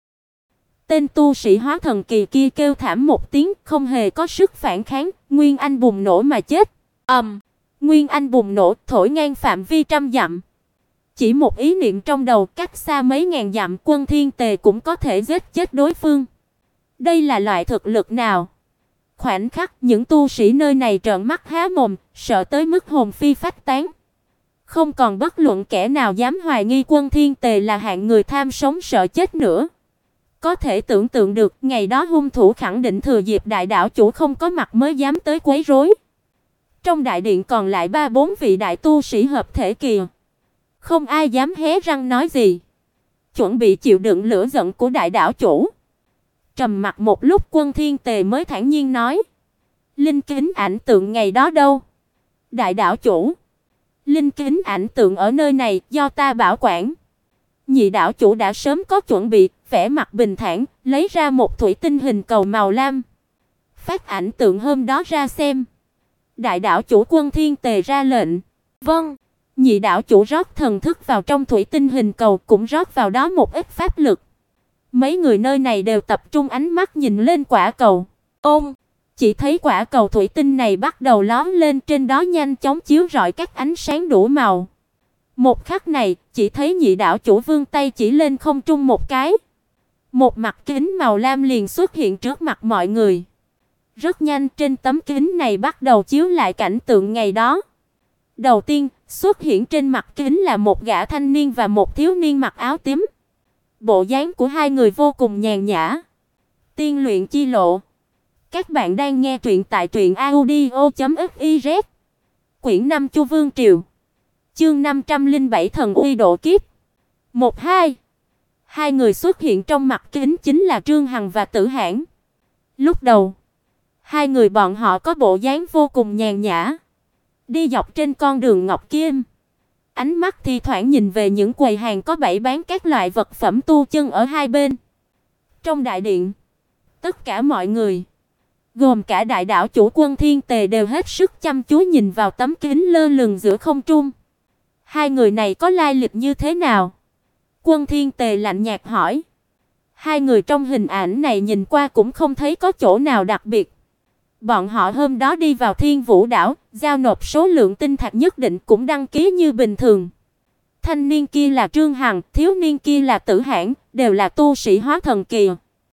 A: Tên tu sĩ hóa thần kỳ kia kêu thảm một tiếng, không hề có sức phản kháng, nguyên anh bùng nổ mà chết. Nguyên anh bùng nổ thổi ngang phạm vi trăm dặm. Chỉ một ý niệm trong đầu, cách xa mấy ngàn dặm, Quân Thiên Tề cũng có thể giết chết đối phương. Đây là loại thực lực nào? Khoảnh khắc những tu sĩ nơi này trợn mắt há mồm, sợ tới mức hồn phi phách tán. Không còn bất luận kẻ nào dám hoài nghi Quân Thiên Tề là hạng người tham sống sợ chết nữa. Có thể tưởng tượng được, ngày đó hung thủ khẳng định thừa dịp đại đảo chủ không có mặt mới dám tới quấy rối. Trong đại điện còn lại 3-4 vị đại tu sĩ hợp thể kỳ. Không ai dám hé răng nói gì, chuẩn bị chịu đựng lửa giận của đại đảo chủ. Trầm mặc một lúc, Quân Thiên Tề mới thản nhiên nói: "Linh kính ảnh tượng ngày đó đâu?" "Đại đảo chủ, linh kính ảnh tượng ở nơi này, do ta bảo quản." Nhị đảo chủ đã sớm có chuẩn bị, vẻ mặt bình thản, lấy ra một thủy tinh hình cầu màu lam. "Phát ảnh tượng hôm đó ra xem." Đại đảo chủ Quân Thiên Tề ra lệnh. "Vâng." Nhị đảo chủ rót thần thức vào trong thủy tinh hình cầu, cũng rót vào đó một ít pháp lực. Mấy người nơi này đều tập trung ánh mắt nhìn lên quả cầu. Chỉ thấy quả cầu thủy tinh này bắt đầu lóe lên, trên đó nhanh chóng chiếu rọi các ánh sáng đủ màu. Một khắc này, chỉ thấy nhị đảo chủ vươn tay chỉ lên không trung một cái. Một mặt kính màu lam liền xuất hiện trước mặt mọi người. Rất nhanh, trên tấm kính này bắt đầu chiếu lại cảnh tượng ngày đó. Đầu tiên, xuất hiện trên mặt kính là một gã thanh niên và một thiếu niên mặc áo tím. Bộ dáng của hai người vô cùng nhàn nhã. Tiên luyện chi lộ. Các bạn đang nghe truyện tại truyệnaudio.fiz. Quyển 5 Chu Vương Triều. Chương 507 Thần uy độ kiếp. 1-2. Hai người xuất hiện trong mặt kính chính là Trương Hằng và Tử Hãn. Lúc đầu, hai người bọn họ có bộ dáng vô cùng nhàn nhã, đi dọc trên con đường ngọc kim. Ánh mắt thi thoảng nhìn về những quầy hàng có bày bán các loại vật phẩm tu chân ở hai bên. Trong đại điện, tất cả mọi người, gồm cả đại đảo chủ Quân Thiên Tề, đều hết sức chăm chú nhìn vào tấm kính lơ lửng giữa không trung. Hai người này có lai lịch như thế nào? Quân Thiên Tề lạnh nhạt hỏi. Hai người trong hình ảnh này nhìn qua cũng không thấy có chỗ nào đặc biệt. Bọn họ hôm đó đi vào Thiên Vũ đảo, giao nộp số lượng tinh thạch nhất định, cũng đăng ký như bình thường. Thanh niên kia là Trương Hằng, thiếu niên kia là Tử Hãn, đều là tu sĩ hóa thần kỳ.